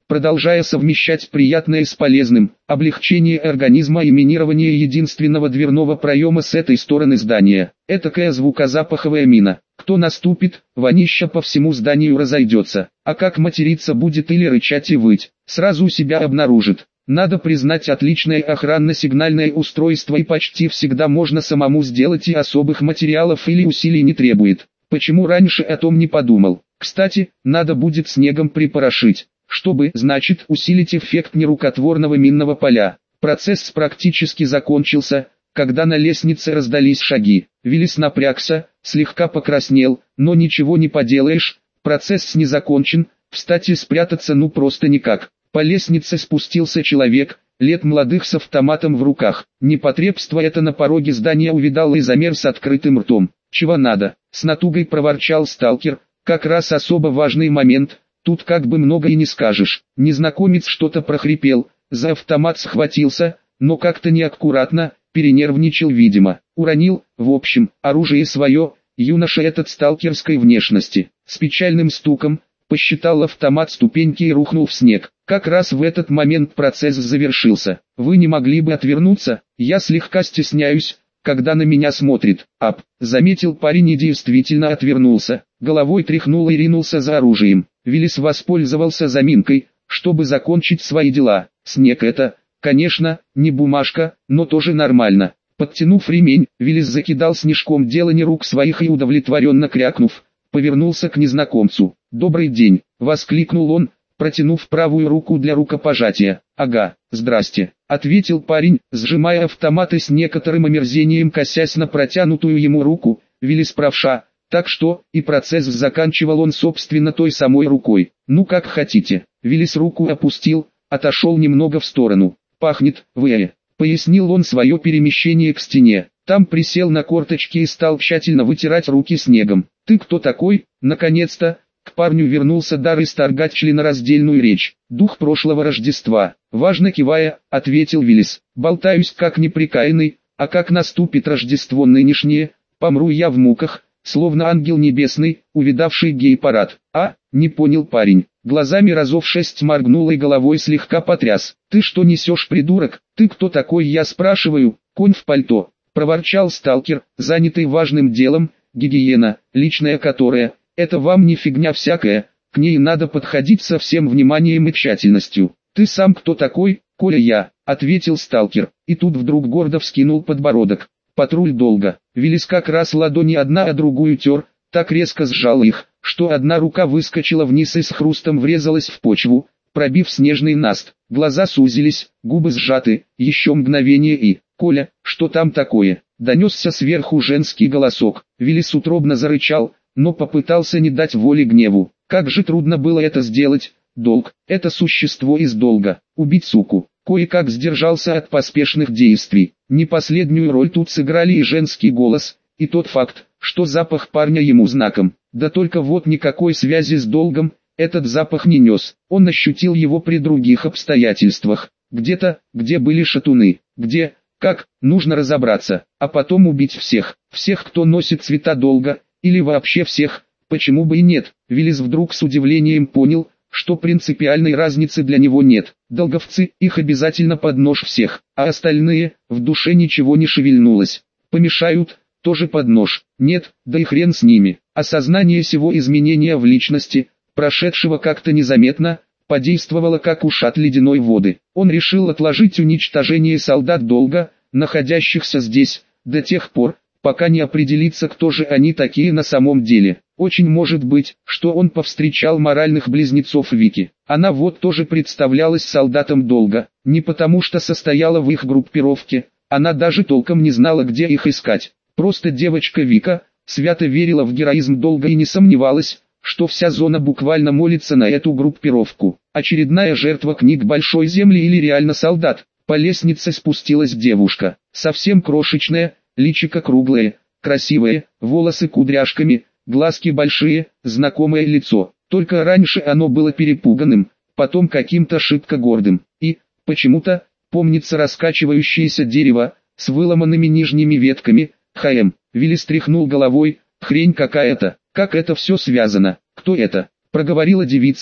продолжая совмещать приятное с полезным, облегчение организма и минирование единственного дверного проема с этой стороны здания. Этакая звукозапаховая мина. Кто наступит, вонища по всему зданию разойдется, а как материться будет или рычать и выть, сразу себя обнаружит. Надо признать, отличное охранно-сигнальное устройство и почти всегда можно самому сделать, и особых материалов или усилий не требует. Почему раньше о том не подумал? Кстати, надо будет снегом припорошить, чтобы, значит, усилить эффект нерукотворного минного поля. Процесс практически закончился, когда на лестнице раздались шаги. Виллис напрягся, слегка покраснел, но ничего не поделаешь, процесс не закончен, встать и спрятаться ну просто никак. По лестнице спустился человек, лет молодых с автоматом в руках. Непотребство это на пороге здания увидал и замер с открытым ртом. «Чего надо?» — с натугой проворчал сталкер. «Как раз особо важный момент, тут как бы много и не скажешь». Незнакомец что-то прохрипел, за автомат схватился, но как-то неаккуратно, перенервничал видимо. Уронил, в общем, оружие свое, юноша этот сталкерской внешности. С печальным стуком посчитал автомат ступеньки и рухнул в снег. Как раз в этот момент процесс завершился. «Вы не могли бы отвернуться? Я слегка стесняюсь, когда на меня смотрит». Заметил парень и действительно отвернулся. Головой тряхнул и ринулся за оружием. Виллис воспользовался заминкой, чтобы закончить свои дела. Снег это, конечно, не бумажка, но тоже нормально. Подтянув ремень, Виллис закидал снежком делание рук своих и, удовлетворенно крякнув, повернулся к незнакомцу. «Добрый день!» — воскликнул он, протянув правую руку для рукопожатия. «Ага, здрасте», — ответил парень, сжимая автомат и с некоторым омерзением косясь на протянутую ему руку. Виллис правша, так что, и процесс заканчивал он собственно той самой рукой. «Ну как хотите». Виллис руку опустил, отошел немного в сторону. «Пахнет, пояснил он свое перемещение к стене. Там присел на корточки и стал тщательно вытирать руки снегом. «Ты кто такой?» Наконец-то к парню вернулся дар исторгать членораздельную речь. «Дух прошлого Рождества», важно кивая, ответил Виллис. «Болтаюсь как неприкаянный, а как наступит Рождество нынешнее, помру я в муках, словно ангел небесный, увидавший гей-парад». Не понял парень. Глазами разов 6 моргнул и головой слегка потряс. «Ты что несешь, придурок? Ты кто такой, я спрашиваю?» «Конь в пальто», проворчал сталкер, занятый важным делом, гигиена, личная которая, это вам не фигня всякая, к ней надо подходить со всем вниманием и тщательностью. «Ты сам кто такой?» «Коля я», ответил сталкер, и тут вдруг гордо вскинул подбородок. «Патруль долго». Виллис как раз ладони одна о другую тер, так резко сжал их, что одна рука выскочила вниз и с хрустом врезалась в почву, пробив снежный наст. Глаза сузились, губы сжаты, еще мгновение и... «Коля, что там такое?» Донесся сверху женский голосок. Виллис утробно зарычал, но попытался не дать воли гневу. Как же трудно было это сделать. Долг, это существо из долга, убить суку. Кое-как сдержался от поспешных действий. Не последнюю роль тут сыграли и женский голос, и тот факт, что запах парня ему знаком. Да только вот никакой связи с долгом этот запах не нес. Он ощутил его при других обстоятельствах. Где-то, где были шатуны, где, как, нужно разобраться, а потом убить всех. Всех, кто носит цвета долга, или вообще всех, почему бы и нет. Виллис вдруг с удивлением понял, что принципиальной разницы для него нет. Долговцы, их обязательно под нож всех, а остальные, в душе ничего не шевельнулось. Помешают, тоже под нож. Нет, да и хрен с ними. Осознание сего изменения в личности, прошедшего как-то незаметно, подействовало как ушат ледяной воды. Он решил отложить уничтожение солдат долга, находящихся здесь, до тех пор, пока не определится, кто же они такие на самом деле. Очень может быть, что он повстречал моральных близнецов Вики. Она вот тоже представлялась солдатом долга, не потому что состояла в их группировке, она даже толком не знала, где их искать. Просто девочка Вика свято верила в героизм долга и не сомневалась, что вся зона буквально молится на эту группировку. Очередная жертва книг Большой Земли или реально солдат. По лестнице спустилась девушка, совсем крошечная, личико круглое, красивое, волосы кудряшками, глазки большие, знакомое лицо. Только раньше оно было перепуганным, потом каким-то шибко гордым. И, почему-то, помнится раскачивающееся дерево, с выломанными нижними ветками. Виллис тряхнул головой, хрень какая-то, как это все связано, кто это? Проговорила девица,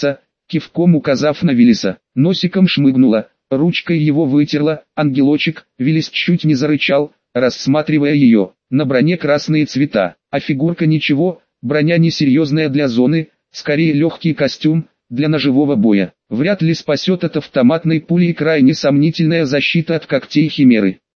кивком указав на Виллиса. Носиком шмыгнула, ручкой его вытерла, ангелочек. Виллис чуть не зарычал, рассматривая ее. На броне красные цвета, а фигурка ничего, броня несерьезная для зоны, скорее легкий костюм, для ножевого боя. Вряд ли спасет от автоматной пули и крайне сомнительная защита от когтей химеры.